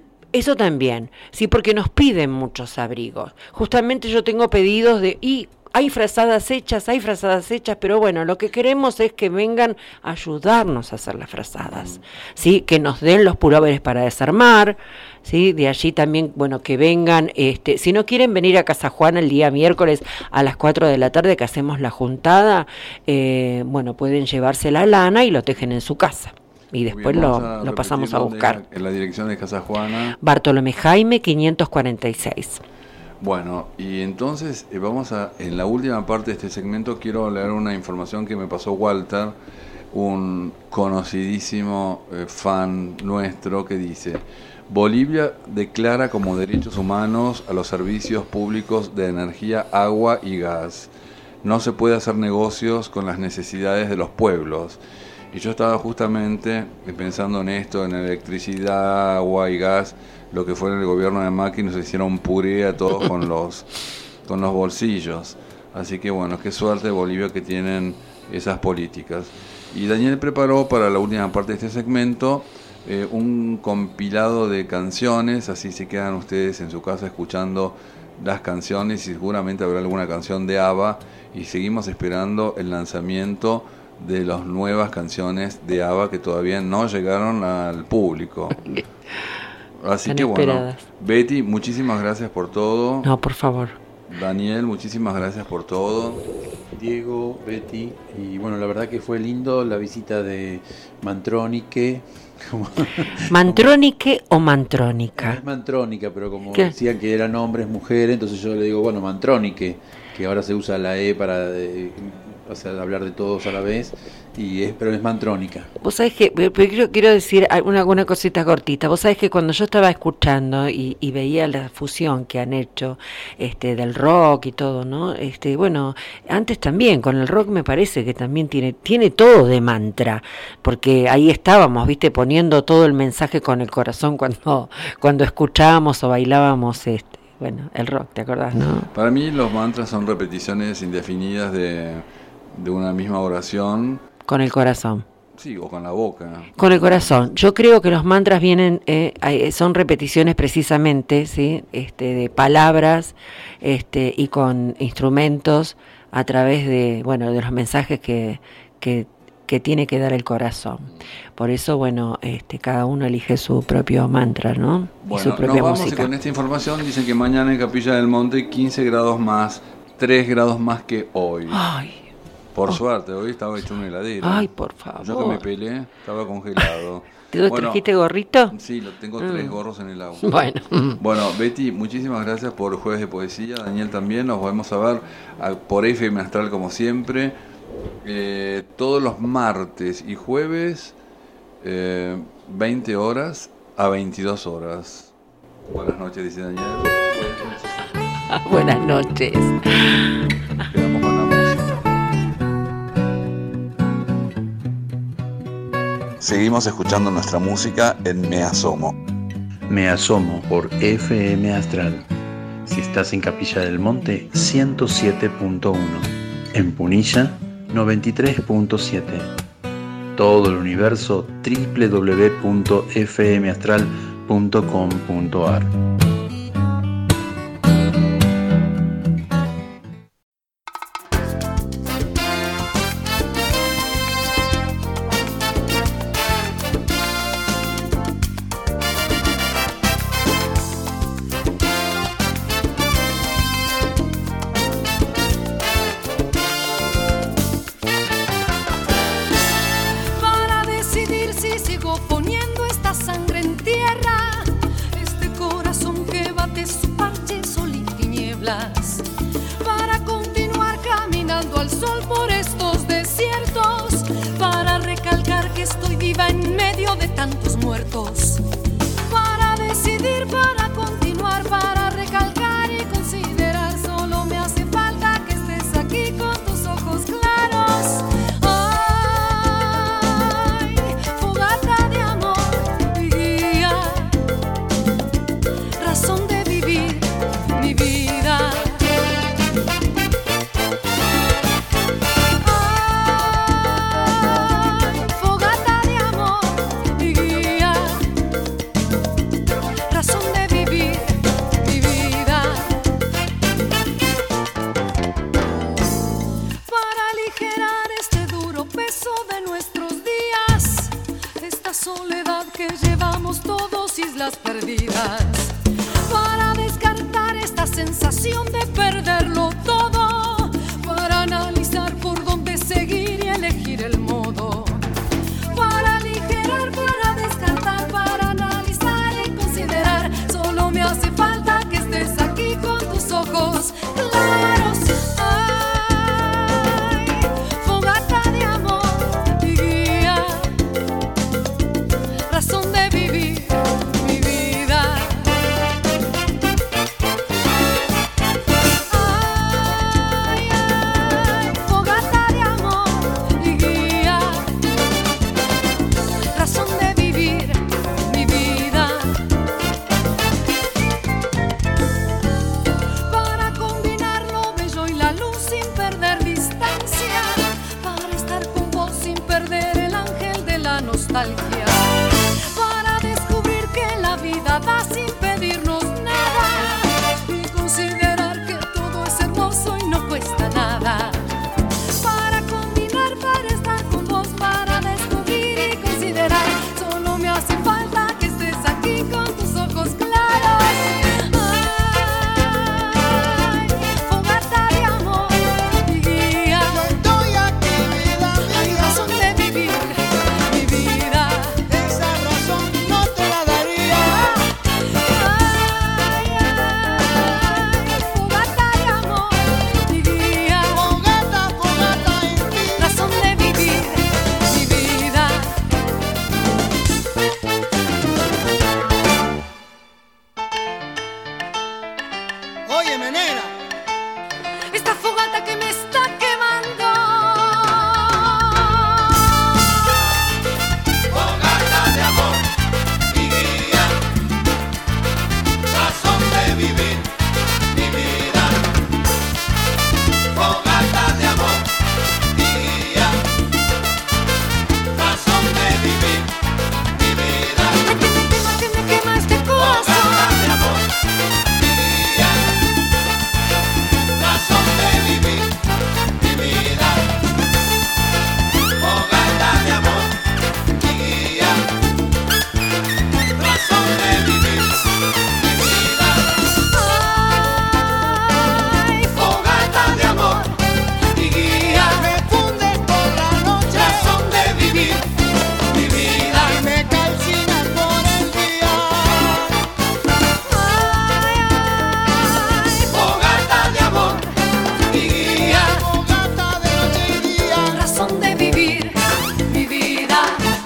sí, porque nos piden muchos abrigos. Justamente yo tengo pedidos y hay frazadas hechas, pero bueno, lo que queremos es que vengan a ayudarnos a hacer las frazadas, ¿sí? Que nos den los pulóveres para desarmar, ¿sí? De allí también, bueno, que vengan, si no quieren venir a Casa Juana el día miércoles a las 4 de la tarde que hacemos la juntada, bueno, pueden llevarse la lana y lo tejen en su casa. Y después lo pasamos a buscar. En la dirección de Casa Juana. Bartolomé Jaime, 546. Bueno, y entonces en la última parte de este segmento quiero leer una información que me pasó Walter, un conocidísimo fan nuestro, que dice: Bolivia declara como derechos humanos a los servicios públicos de energía, agua y gas. No se puede hacer negocios con las necesidades de los pueblos. Y yo estaba justamente pensando en esto, en electricidad, agua y gas, lo que fue en el gobierno de Macri, nos hicieron puré a todos con los bolsillos. Así que bueno, qué suerte Bolivia que tienen esas políticas. Y Daniel preparó para la última parte de este segmento un compilado de canciones, así se quedan ustedes en su casa escuchando las canciones y seguramente habrá alguna canción de ABBA, y seguimos esperando el lanzamiento de las nuevas canciones de ABBA que todavía no llegaron al público. Así Están que esperadas. bueno, Betty, muchísimas gracias por todo. No, por favor. Daniel, muchísimas gracias por todo. Diego, Betty, y bueno, la verdad que fue lindo la visita de Mantrónique. ¿Mantrónique o Mantrónica? Es Mantrónica, pero como ¿Qué? decían que eran hombres, mujeres, entonces yo le digo, bueno, Mantrónique, que ahora se usa la E para hablar de todos a la vez, pero es Mantrónica. Vos sabés que, quiero decir alguna cosita cortita. Vos sabés que cuando yo estaba escuchando y veía la fusión que han hecho del rock y todo, ¿no? Bueno, antes también con el rock me parece que también tiene todo de mantra, porque ahí estábamos, viste, poniendo todo el mensaje con el corazón cuando escuchábamos o bailábamos bueno, el rock, ¿te acordás, no? Para mí los mantras son repeticiones indefinidas de una misma oración. Con el corazón. Sí, o con la boca. Con el corazón. Yo creo que los mantras vienen, son repeticiones precisamente, ¿sí? De palabras, y con instrumentos a través de los mensajes que tiene que dar el corazón. Por eso, bueno, cada uno elige su propio mantra, ¿no? Bueno, y su propia nos vamos música. y con esta información dicen que mañana en Capilla del Monte 15 grados más, 3 grados más que hoy. Ay. Por suerte, hoy estaba hecho una heladera. Ay, por favor. Yo que me peleé, estaba congelado. ¿Te trajiste gorrito? Sí, tengo 3 gorros en el agua. Bueno, Betty, muchísimas gracias por Jueves de Poesía. Daniel también, nos vamos a ver por FM Astral como siempre. Todos los martes y jueves, 20 horas a 22 horas. Buenas noches, dice Daniel. Buenas noches. Quedamos con la música. Seguimos escuchando nuestra música en Me Asomo. Me Asomo por FM Astral. Si estás en Capilla del Monte, 107.1. En Punilla, 93.7. Todo el universo www.fmastral.com.ar. Para decidir si sigo poniendo esta sangre en tierra, este corazón que llevamos todos islas perdidas, para descartar esta sensación de perderlo todo, para analizar por dónde seguir y elegir el modo, para aligerar, para descartar, para analizar y considerar. Solo me hace falta que estés aquí con tus ojos claros. Ay, fogata de amor y guía, razón de vivir mi vida. Ay, ay, fogata de amor y guía, razón de vivir mi vida. Para combinar lo bello y la luz sin perder distancia, para estar con vos sin perder el ángel de la nostalgia, para descubrir que la vida da sin pedirnos nada y considerar que todo es hermoso y no cuesta nada. Para combinar, para estar con vos, para descubrir y considerar. Solo me hace falta que estés aquí con tus ojos claros. Ay, fogata de amor y guía. Estoy aquí, vida Hay mía. razón de vivir mi vida. Esa razón no te la daría. Ay, ay, fogata de amor y guía. Fogata, fogata en ti. Razón de vivir mi vida. Óyeme, nena. Esta fogata que me está quemando. Fogata de amor y guía, razón de vivir mi vida. Fogata de amor y guía, razón de vivir mi vida. Ay, que me quema este corazón. Fogata de amor y guía, razón de vivir mi vida. Fogata de amor y guía, razón de vivir mi vida. Ay, Fogata de amor y guía, me funde por la noche, razón de vivir mi vida. Y me calcina por el día. Fogata de amor y guía, fogata de noche y día. razón de vivir mi vida.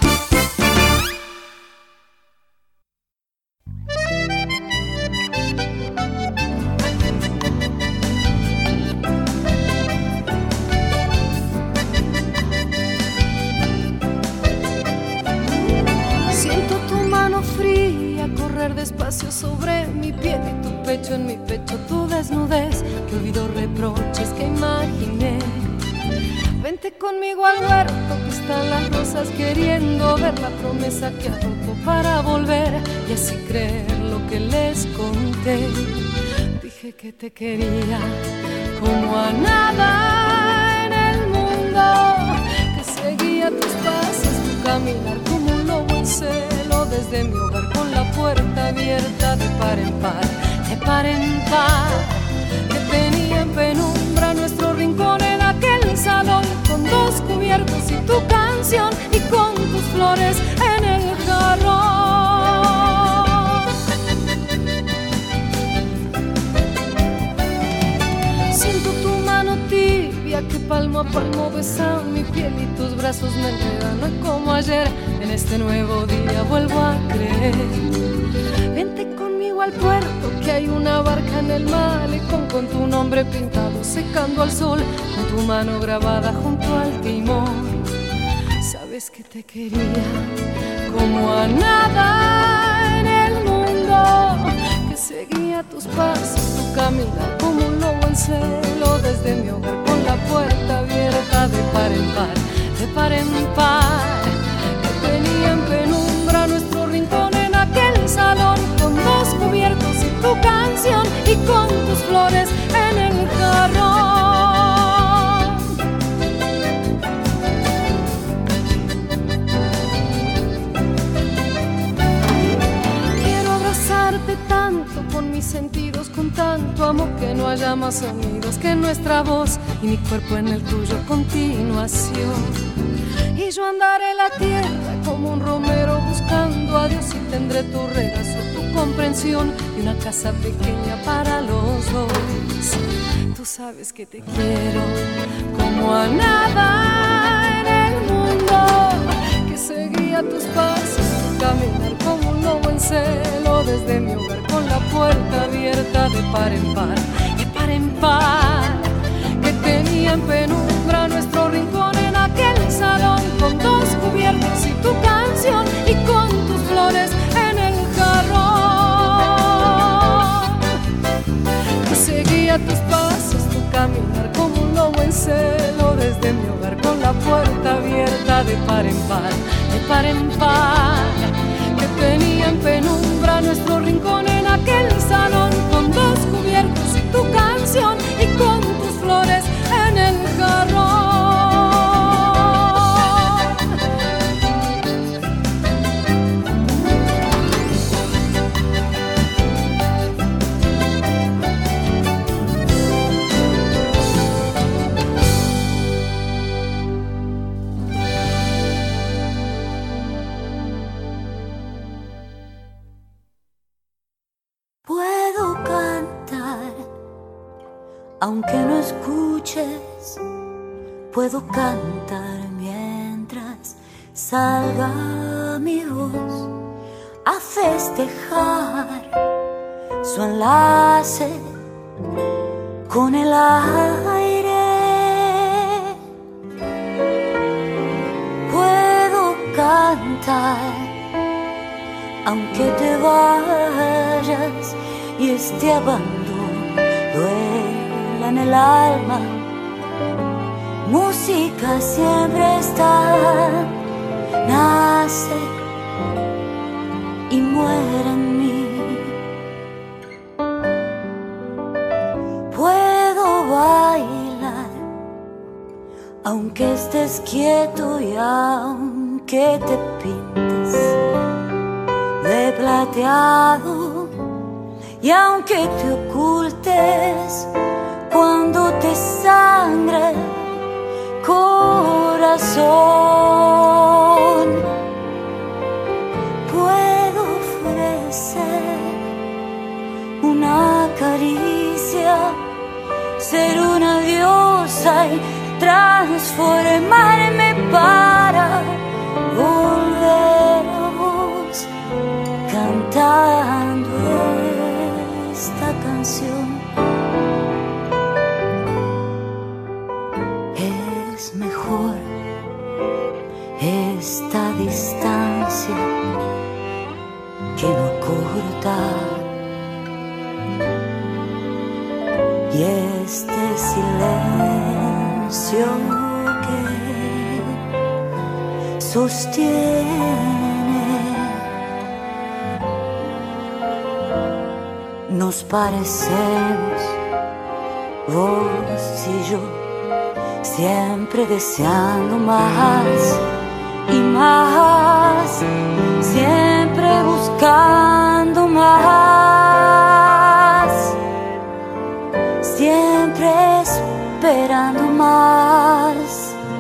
Siento tu mano fría correr despacio sobre mi piel y tu pecho en mi pecho, tu desnudez, que olvidó reproches que imaginé. Vente conmigo al huerto que están las rosas, queriendo ver la promesa que has roto para volver y así creer lo que les conté. Dije que te quería como a nada en el mundo, que seguía tus pasos, tu caminar como un lobo en celo, desde mi hogar con la puerta abierta de par en par, de par en par, que tenía en penumbra nuestro rincón en aquel salón, con dos cubiertos y tu canción y con tus flores en el jarrón. Siento tu mano tibia que palmo a palmo besa mi piel y tus brazos me enredan hoy como ayer. En este nuevo día vuelvo a creer. Vente conmigo al puerto que hay una barca en el malecón con tu nombre pintado secando al sol, con tu mano grabada junto al timón. Sabes que te quería como a nada en el mundo, que seguía tus pasos, tu caminar como un lobo en celo, desde mi hogar con la puerta abierta de par en par, de par en par, que tenía en penumbra nuestro rincón en aquel salón, con dos cubiertos y tu canción y con tus flores en el jarrón. conecto con mis sentidos con tanto amor que no haya más sonidos que nuestra voz y mi cuerpo en el tuyo continuación. Y yo andaré la tierra como un romero buscando a Dios y tendré tu regazo, tu comprensión y una casa pequeña para los dos. Tú sabes que te quiero como a nada en el mundo, que seguía tus pasos, tu caminar como un lobo en celo desde mi hogar con la puerta abierta de par en par, que tenía en penumbra nuestro rincón en aquel salón con dos cubiertos y tu canción y con tus flores en el jarrón, que seguía tus pasos, tu caminar como un lobo en celo desde mi hogar con la puerta abierta de par en par, que tenía en penumbra nuestro rincón en aquel salón con dos cubiertos y tu canción y con tus flores en el jarrón. Aunque no escuches, puedo cantar mientras salga mi voz a festejar su enlace con el aire. Puedo cantar aunque te vayas y este abandono duela en el alma. Música siempre está, nace y muere en mí. Puedo bailar aunque estés quieto y aunque te pintes de plateado y aunque te ocultes cuando te sangre el corazón. Puedo ofrecer una caricia, ser una diosa y transformarme para volver a vos cantando esta canción. Es mejor esta distancia que no cortar y este silencio que sostiene. Nos parecemos, vos y yo, siempre deseando más y más, siempre buscando más, siempre esperando más.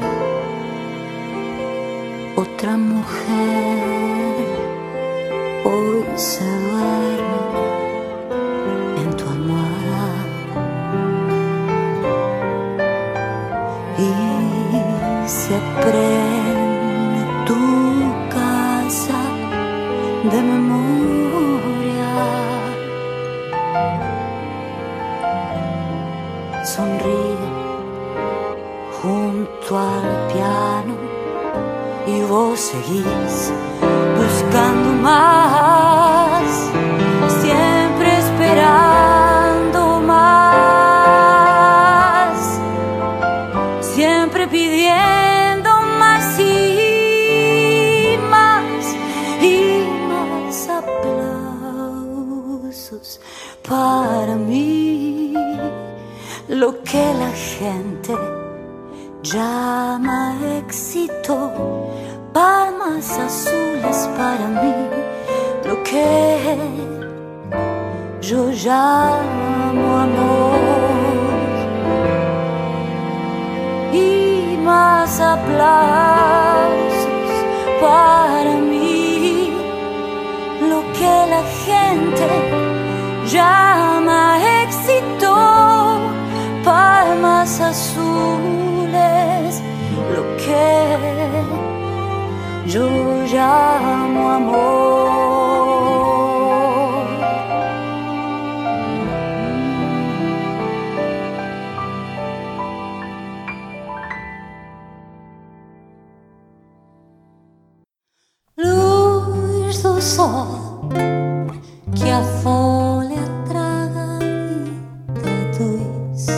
Otra mujer hoy se duerme en tu almohada y se aprende tu casa de memoria. Sonríe junto al piano y vos seguís buscando más, siempre esperando más, siempre pidiendo más y más aplausos para mí, lo que la gente llama éxito, palmas azules para mí, lo que yo llamo amor. Y más aplausos para mí, lo que la gente llama éxito, palmas azules, lo que yo llamo amor. Luz do sol que a folha traga e traduz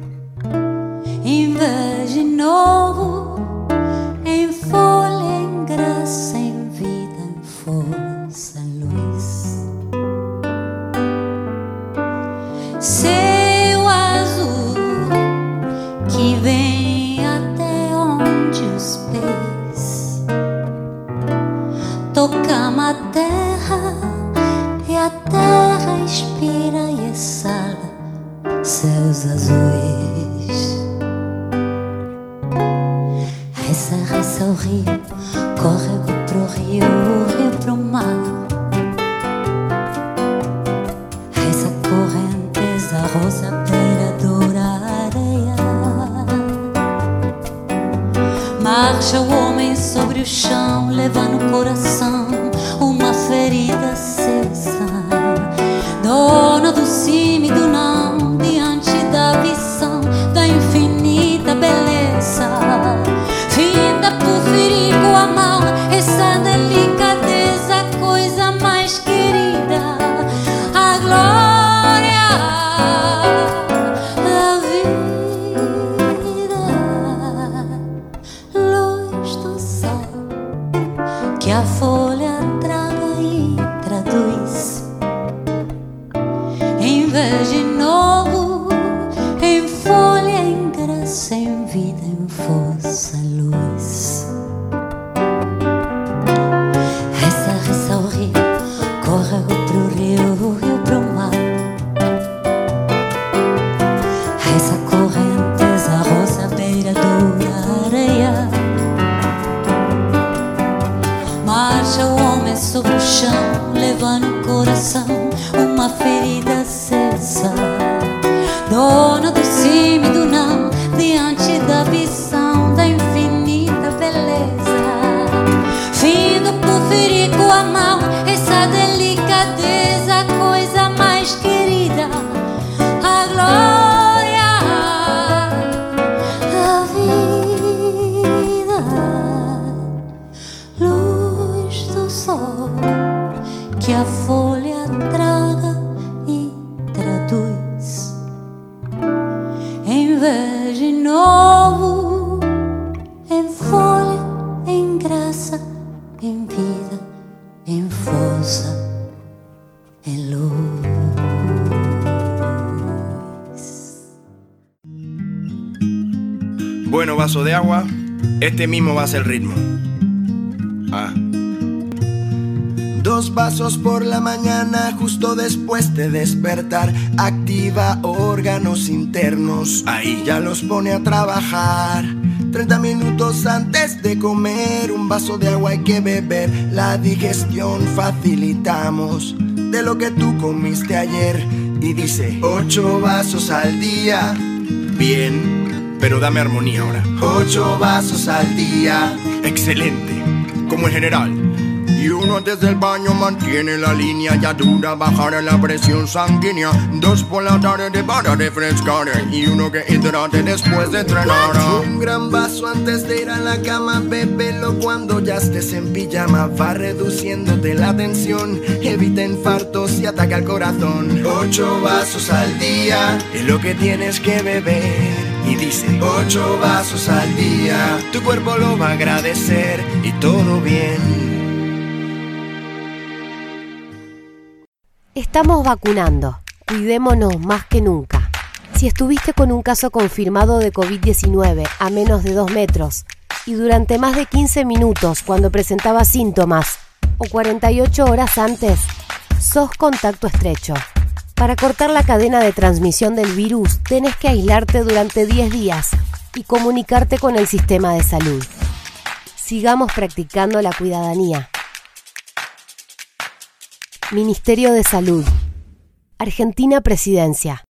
em vez de novo, em folha, em graça, em vida, em força, em luz. Céu azul que vem até onde os pés tocam a terra e a terra inspira e exala céus azuis. Reza, reza o rio, córrego pro rio, o rio pro mar. Reza correnteza, rosa, beira-dura, areia. Marcha o homem sobre o chão, leva no coração uma ferida acesa. Dona do sim e do não, diante da visão da infinita beleza. Finda por ferir com a mão essa delicadeza, coisa mais querida, a glória da vida. Luz do sol que a folha traga e traduz em vez de novo, em folha, em graça, em vida, em força, em luz. Reza, reza o rio, córrego pro rio, o rio pro mar. Reza correnteza, rosa, beira-dura, areia. Marcha o homem sobre o chão, leva no coração uma ferida acesa. Dona do sim e do não, diante da visão da infinita beleza. Findo por ferir com a mão essa delicadeza, coisa mais querida, a glória da vida. Luz do sol que a folha traga e traduz em vez de novo, em folha, em graça, em vida, em força, em luz. Bueno, vaso de agua, este mismo va a ser el ritmo. Dos vasos por la mañana, justo después de despertar. Activa órganos internos, ahí ya los pone a trabajar. 30 minutos antes de comer, un vaso de agua hay que beber. La digestión facilitamos de lo que tú comiste ayer. Y dice 8 vasos al día, bien, pero dame armonía ahora. 8 vasos al día, excelente, como en general. Y uno antes del baño mantiene la línea, ya dura bajar la presión sanguínea. 2 por la tarde para refrescar, y uno que hidrate después de entrenar. Un gran vaso antes de ir a la cama, bébelo cuando ya estés en pijama. Va reduciéndote la tensión, evita infartos y ataca al corazón. 8 vasos al día es lo que tienes que beber. Y dice 8 vasos al día, tu cuerpo lo va a agradecer y todo bien. Estamos vacunando. Cuidémonos más que nunca. Si estuviste con un caso confirmado de COVID-19 a menos de 2 metros y durante más de 15 minutos cuando presentaba síntomas o 48 horas antes, sos contacto estrecho. Para cortar la cadena de transmisión del virus, tenés que aislarte durante 10 días y comunicarte con el sistema de salud. Sigamos practicando la cuidadanía. Ministerio de Salud. Argentina Presidencia.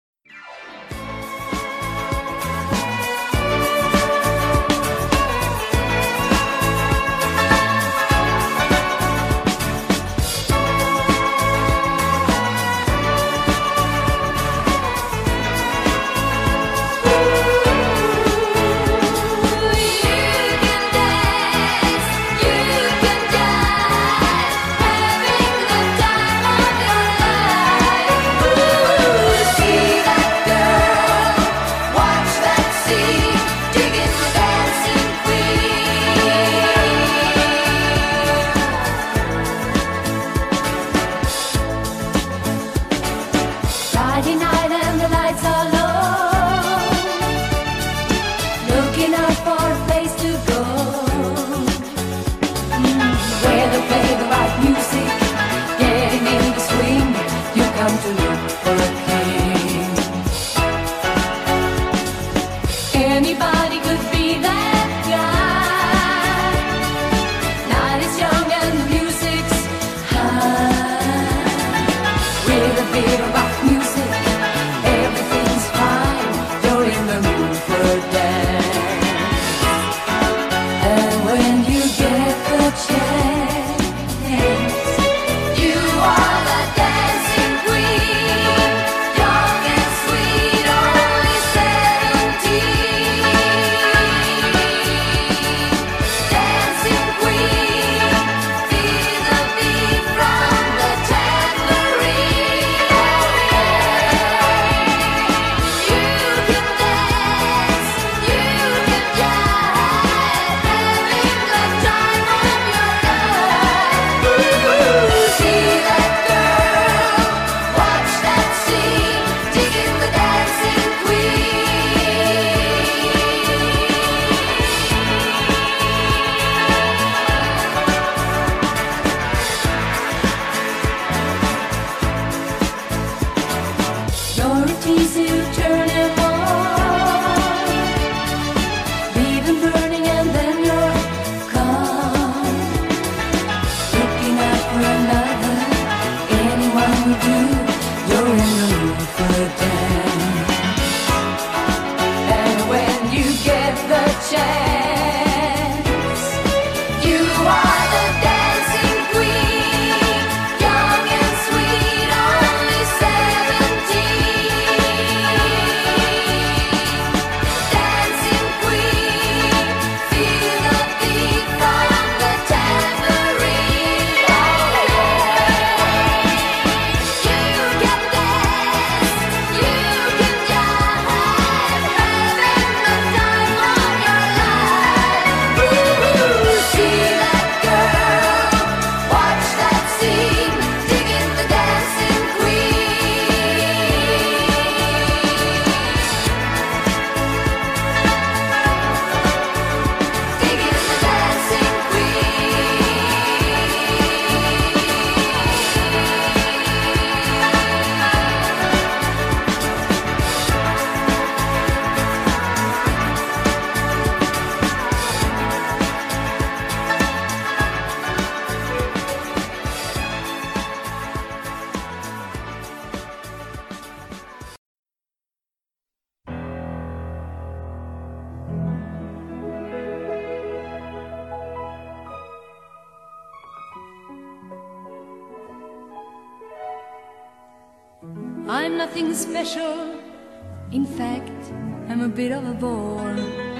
I'm nothing special. In fact, I'm a bit of a bore.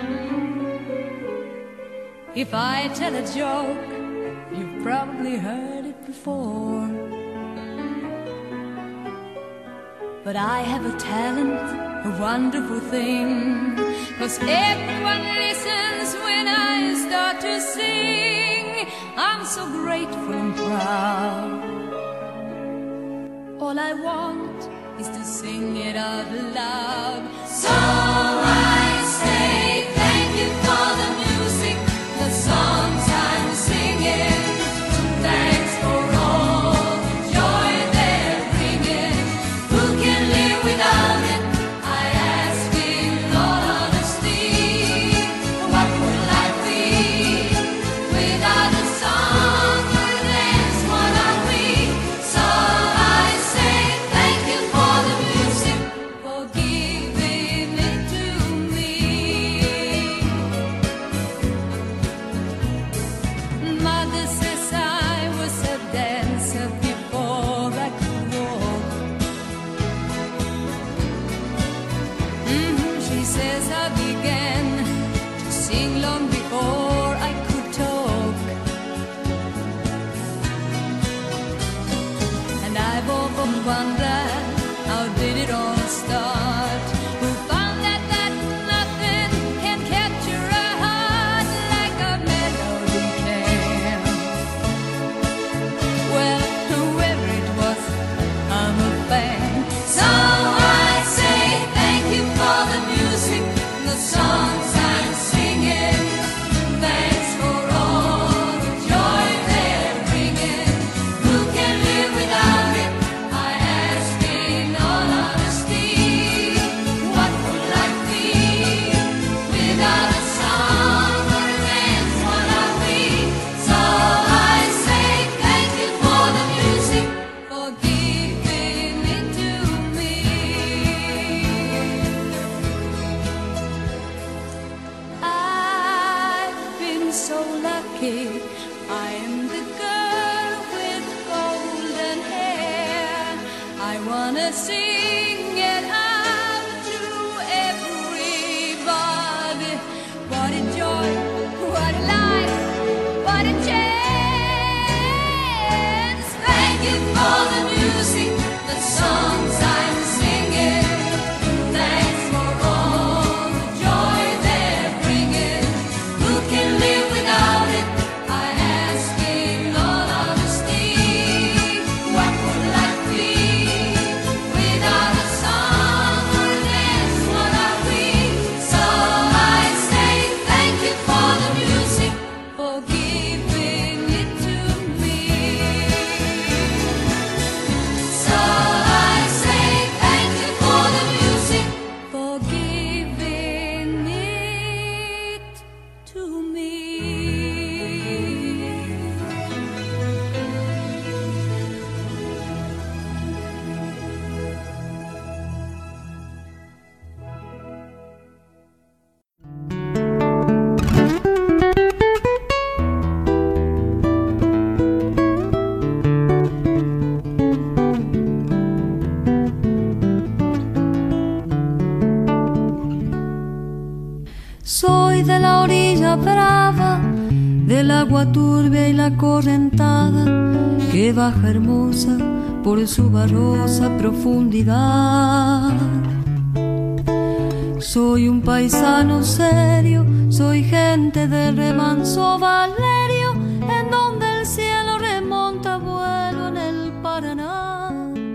If I tell a joke, you've probably heard it before. But I have a talent, a wonderful thing, 'cause everyone listens when I start to sing. I'm so grateful and proud. All I want is to sing it out loud. So I say thank you for the music, the songs I'm singing. Thanks for all the joy they're bringing. Who can wonder, how did it all start? Who found that nothing can capture a heart like a melody can? Well, whoever it was, I'm a fan. So I say thank you for the music, the songs I'm singing. Thanks for all the joy they're bringing. Who can live without it? I ask in all honesty. What would life be without a song or a dance? What are we? So I say thank you for the music, for giving it to me. I've been so lucky. I am the girl with golden hair. I wanna sing it out to everybody. What a joy, what a life, what a chance. Thank you for the music, the songs I'm singing. Thanks for all the joy they're bringing. Who can live without it? I ask in all honesty. What would life be without a song or a dance? What are we? So I say thank you for the music, for giving it to me. So I say thank you for the music, for giving it to me. Soy de la orilla brava, del agua turbia y la correntada que baja hermosa por su barrosa profundidad. Soy un paisano serio, soy gente del remanso Valerio, en donde el cielo remonta vuelo en el Paraná.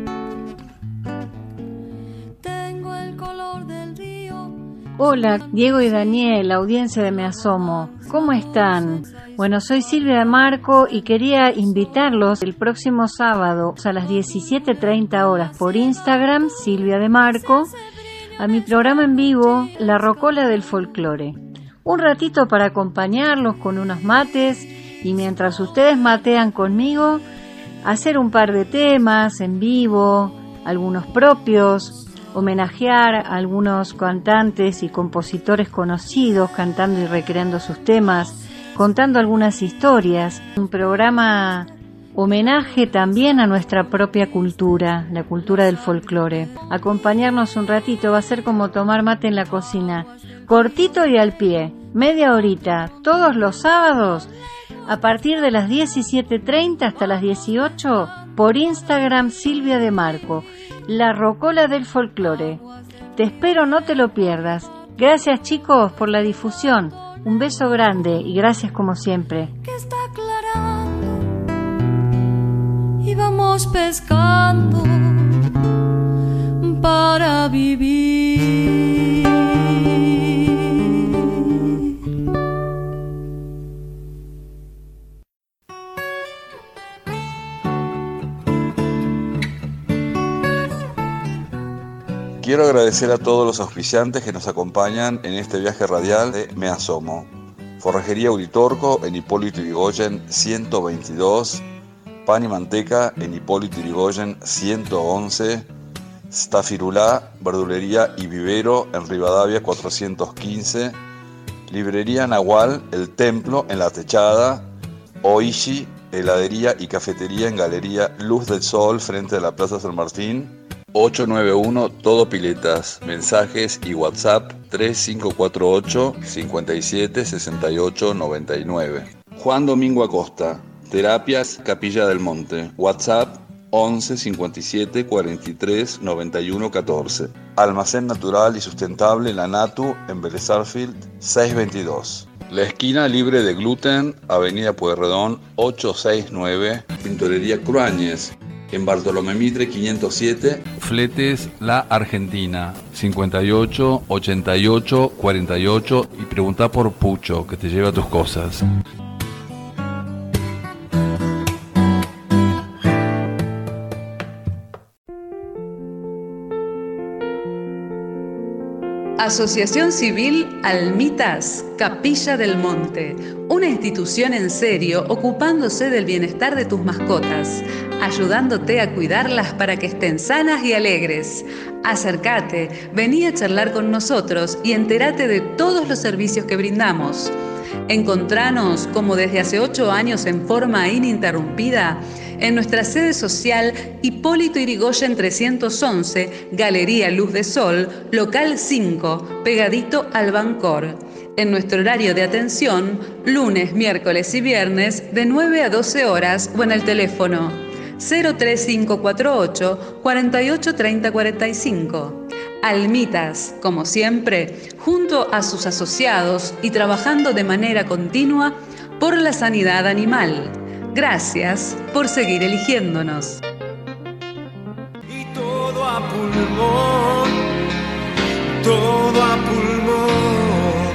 Tengo el color del río. Hola, Diego y Daniel, audiencia de Me Asomo. ¿Cómo están? Bueno, soy Silvia de Marco y quería invitarlos el próximo sábado a las 17:30 horas por Instagram, Silvia de Marco, a mi programa en vivo, La Rocola del Folclore. Un ratito para acompañarlos con unos mates y mientras ustedes matean conmigo, hacer un par de temas en vivo, algunos propios, homenajear a algunos cantantes y compositores conocidos cantando y recreando sus temas, contando algunas historias. Un programa homenaje también a nuestra propia cultura, la cultura del folclore. Acompañarnos un ratito va a ser como tomar mate en la cocina, cortito y al pie, media horita, todos los sábados, a partir de las 17:30 hasta las 18, por Instagram Silvia de Marco, La Rocola del Folclore. Te espero, no te lo pierdas. Gracias chicos por la difusión. Un beso grande y gracias como siempre. Que está aclarando y vamos pescando para vivir. Quiero agradecer a todos los auspiciantes que nos acompañan en este viaje radial de Me Asomo. Forrajería Uritorco en Hipólito Yrigoyen 122, Pan y Manteca en Hipólito Yrigoyen 111, Stafirulá, Verdulería y Vivero en Rivadavia 415, Librería Nahual, El Templo en La Techada, Oishi, Heladería y Cafetería en Galería Luz del Sol frente a la Plaza San Martín, 891 Todo Piletas, mensajes y WhatsApp 3548 57 68 99. Juan Domingo Acosta, Terapias Capilla del Monte, WhatsApp 11 57 43 91 14. Almacén Natural y Sustentable La Natu en Vélez Sarsfield 622. La esquina libre de gluten, Avenida Pueyrredón 869, Pintorería Cruáñez, en Bartolomé Mitre 507. Fletes La Argentina 58 88 48 y preguntá por Pucho, que te lleva tus cosas. Asociación Civil Almitas, Capilla del Monte, una institución en serio ocupándose del bienestar de tus mascotas, ayudándote a cuidarlas para que estén sanas y alegres. Acércate, vení a charlar con nosotros y entérate de todos los servicios que brindamos. Encontranos, como desde hace 8 años en forma ininterrumpida, en nuestra sede social Hipólito Yrigoyen 311, Galería Luz de Sol, local 5, pegadito al Bancor. En nuestro horario de atención, lunes, miércoles y viernes, de 9 a 12 horas o en el teléfono 03548 48 30 45. Almitas, como siempre, junto a sus asociados y trabajando de manera continua por la sanidad animal. Gracias por seguir eligiéndonos. Y todo a pulmón, todo a pulmón.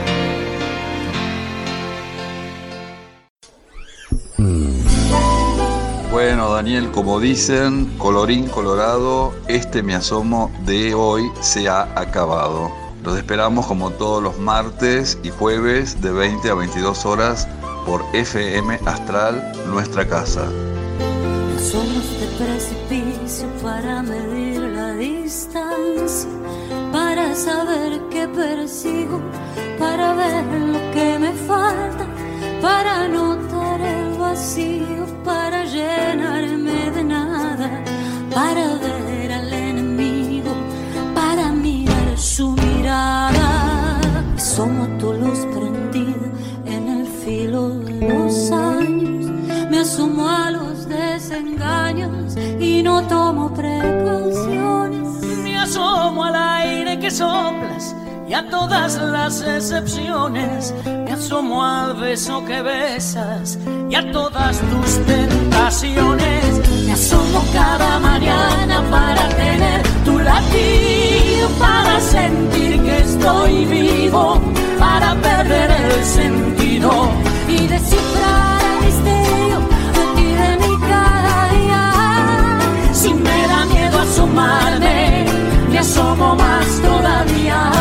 Bueno, Daniel, como dicen, colorín colorado, este Me Asomo de hoy se ha acabado. Los esperamos como todos los martes y jueves de 20 a 22 horas por FM Astral, nuestra casa. Somos de precipicio para medir la distancia, para saber qué persigo, para ver lo que me falta, para notar el vacío, para llenarme de nada, para ver al enemigo, para mirar su mirada. Somos tu luz prendida en el filo de los años, me asumo a los desengaños y no tomo precauciones. Me asomo al aire que soplas y a todas las excepciones. Me asomo al beso que besas y a todas tus tentaciones. Me asomo cada mañana para tener tu latido, para sentir que estoy vivo, para perder el sentido y descifrar el misterio aquí de mi cada día. Si me da miedo asomarme, me asomo más todavía.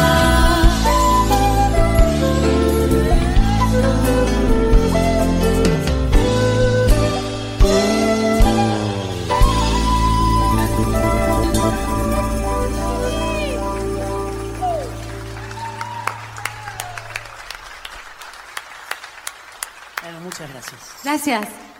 Bueno, muchas gracias. Gracias.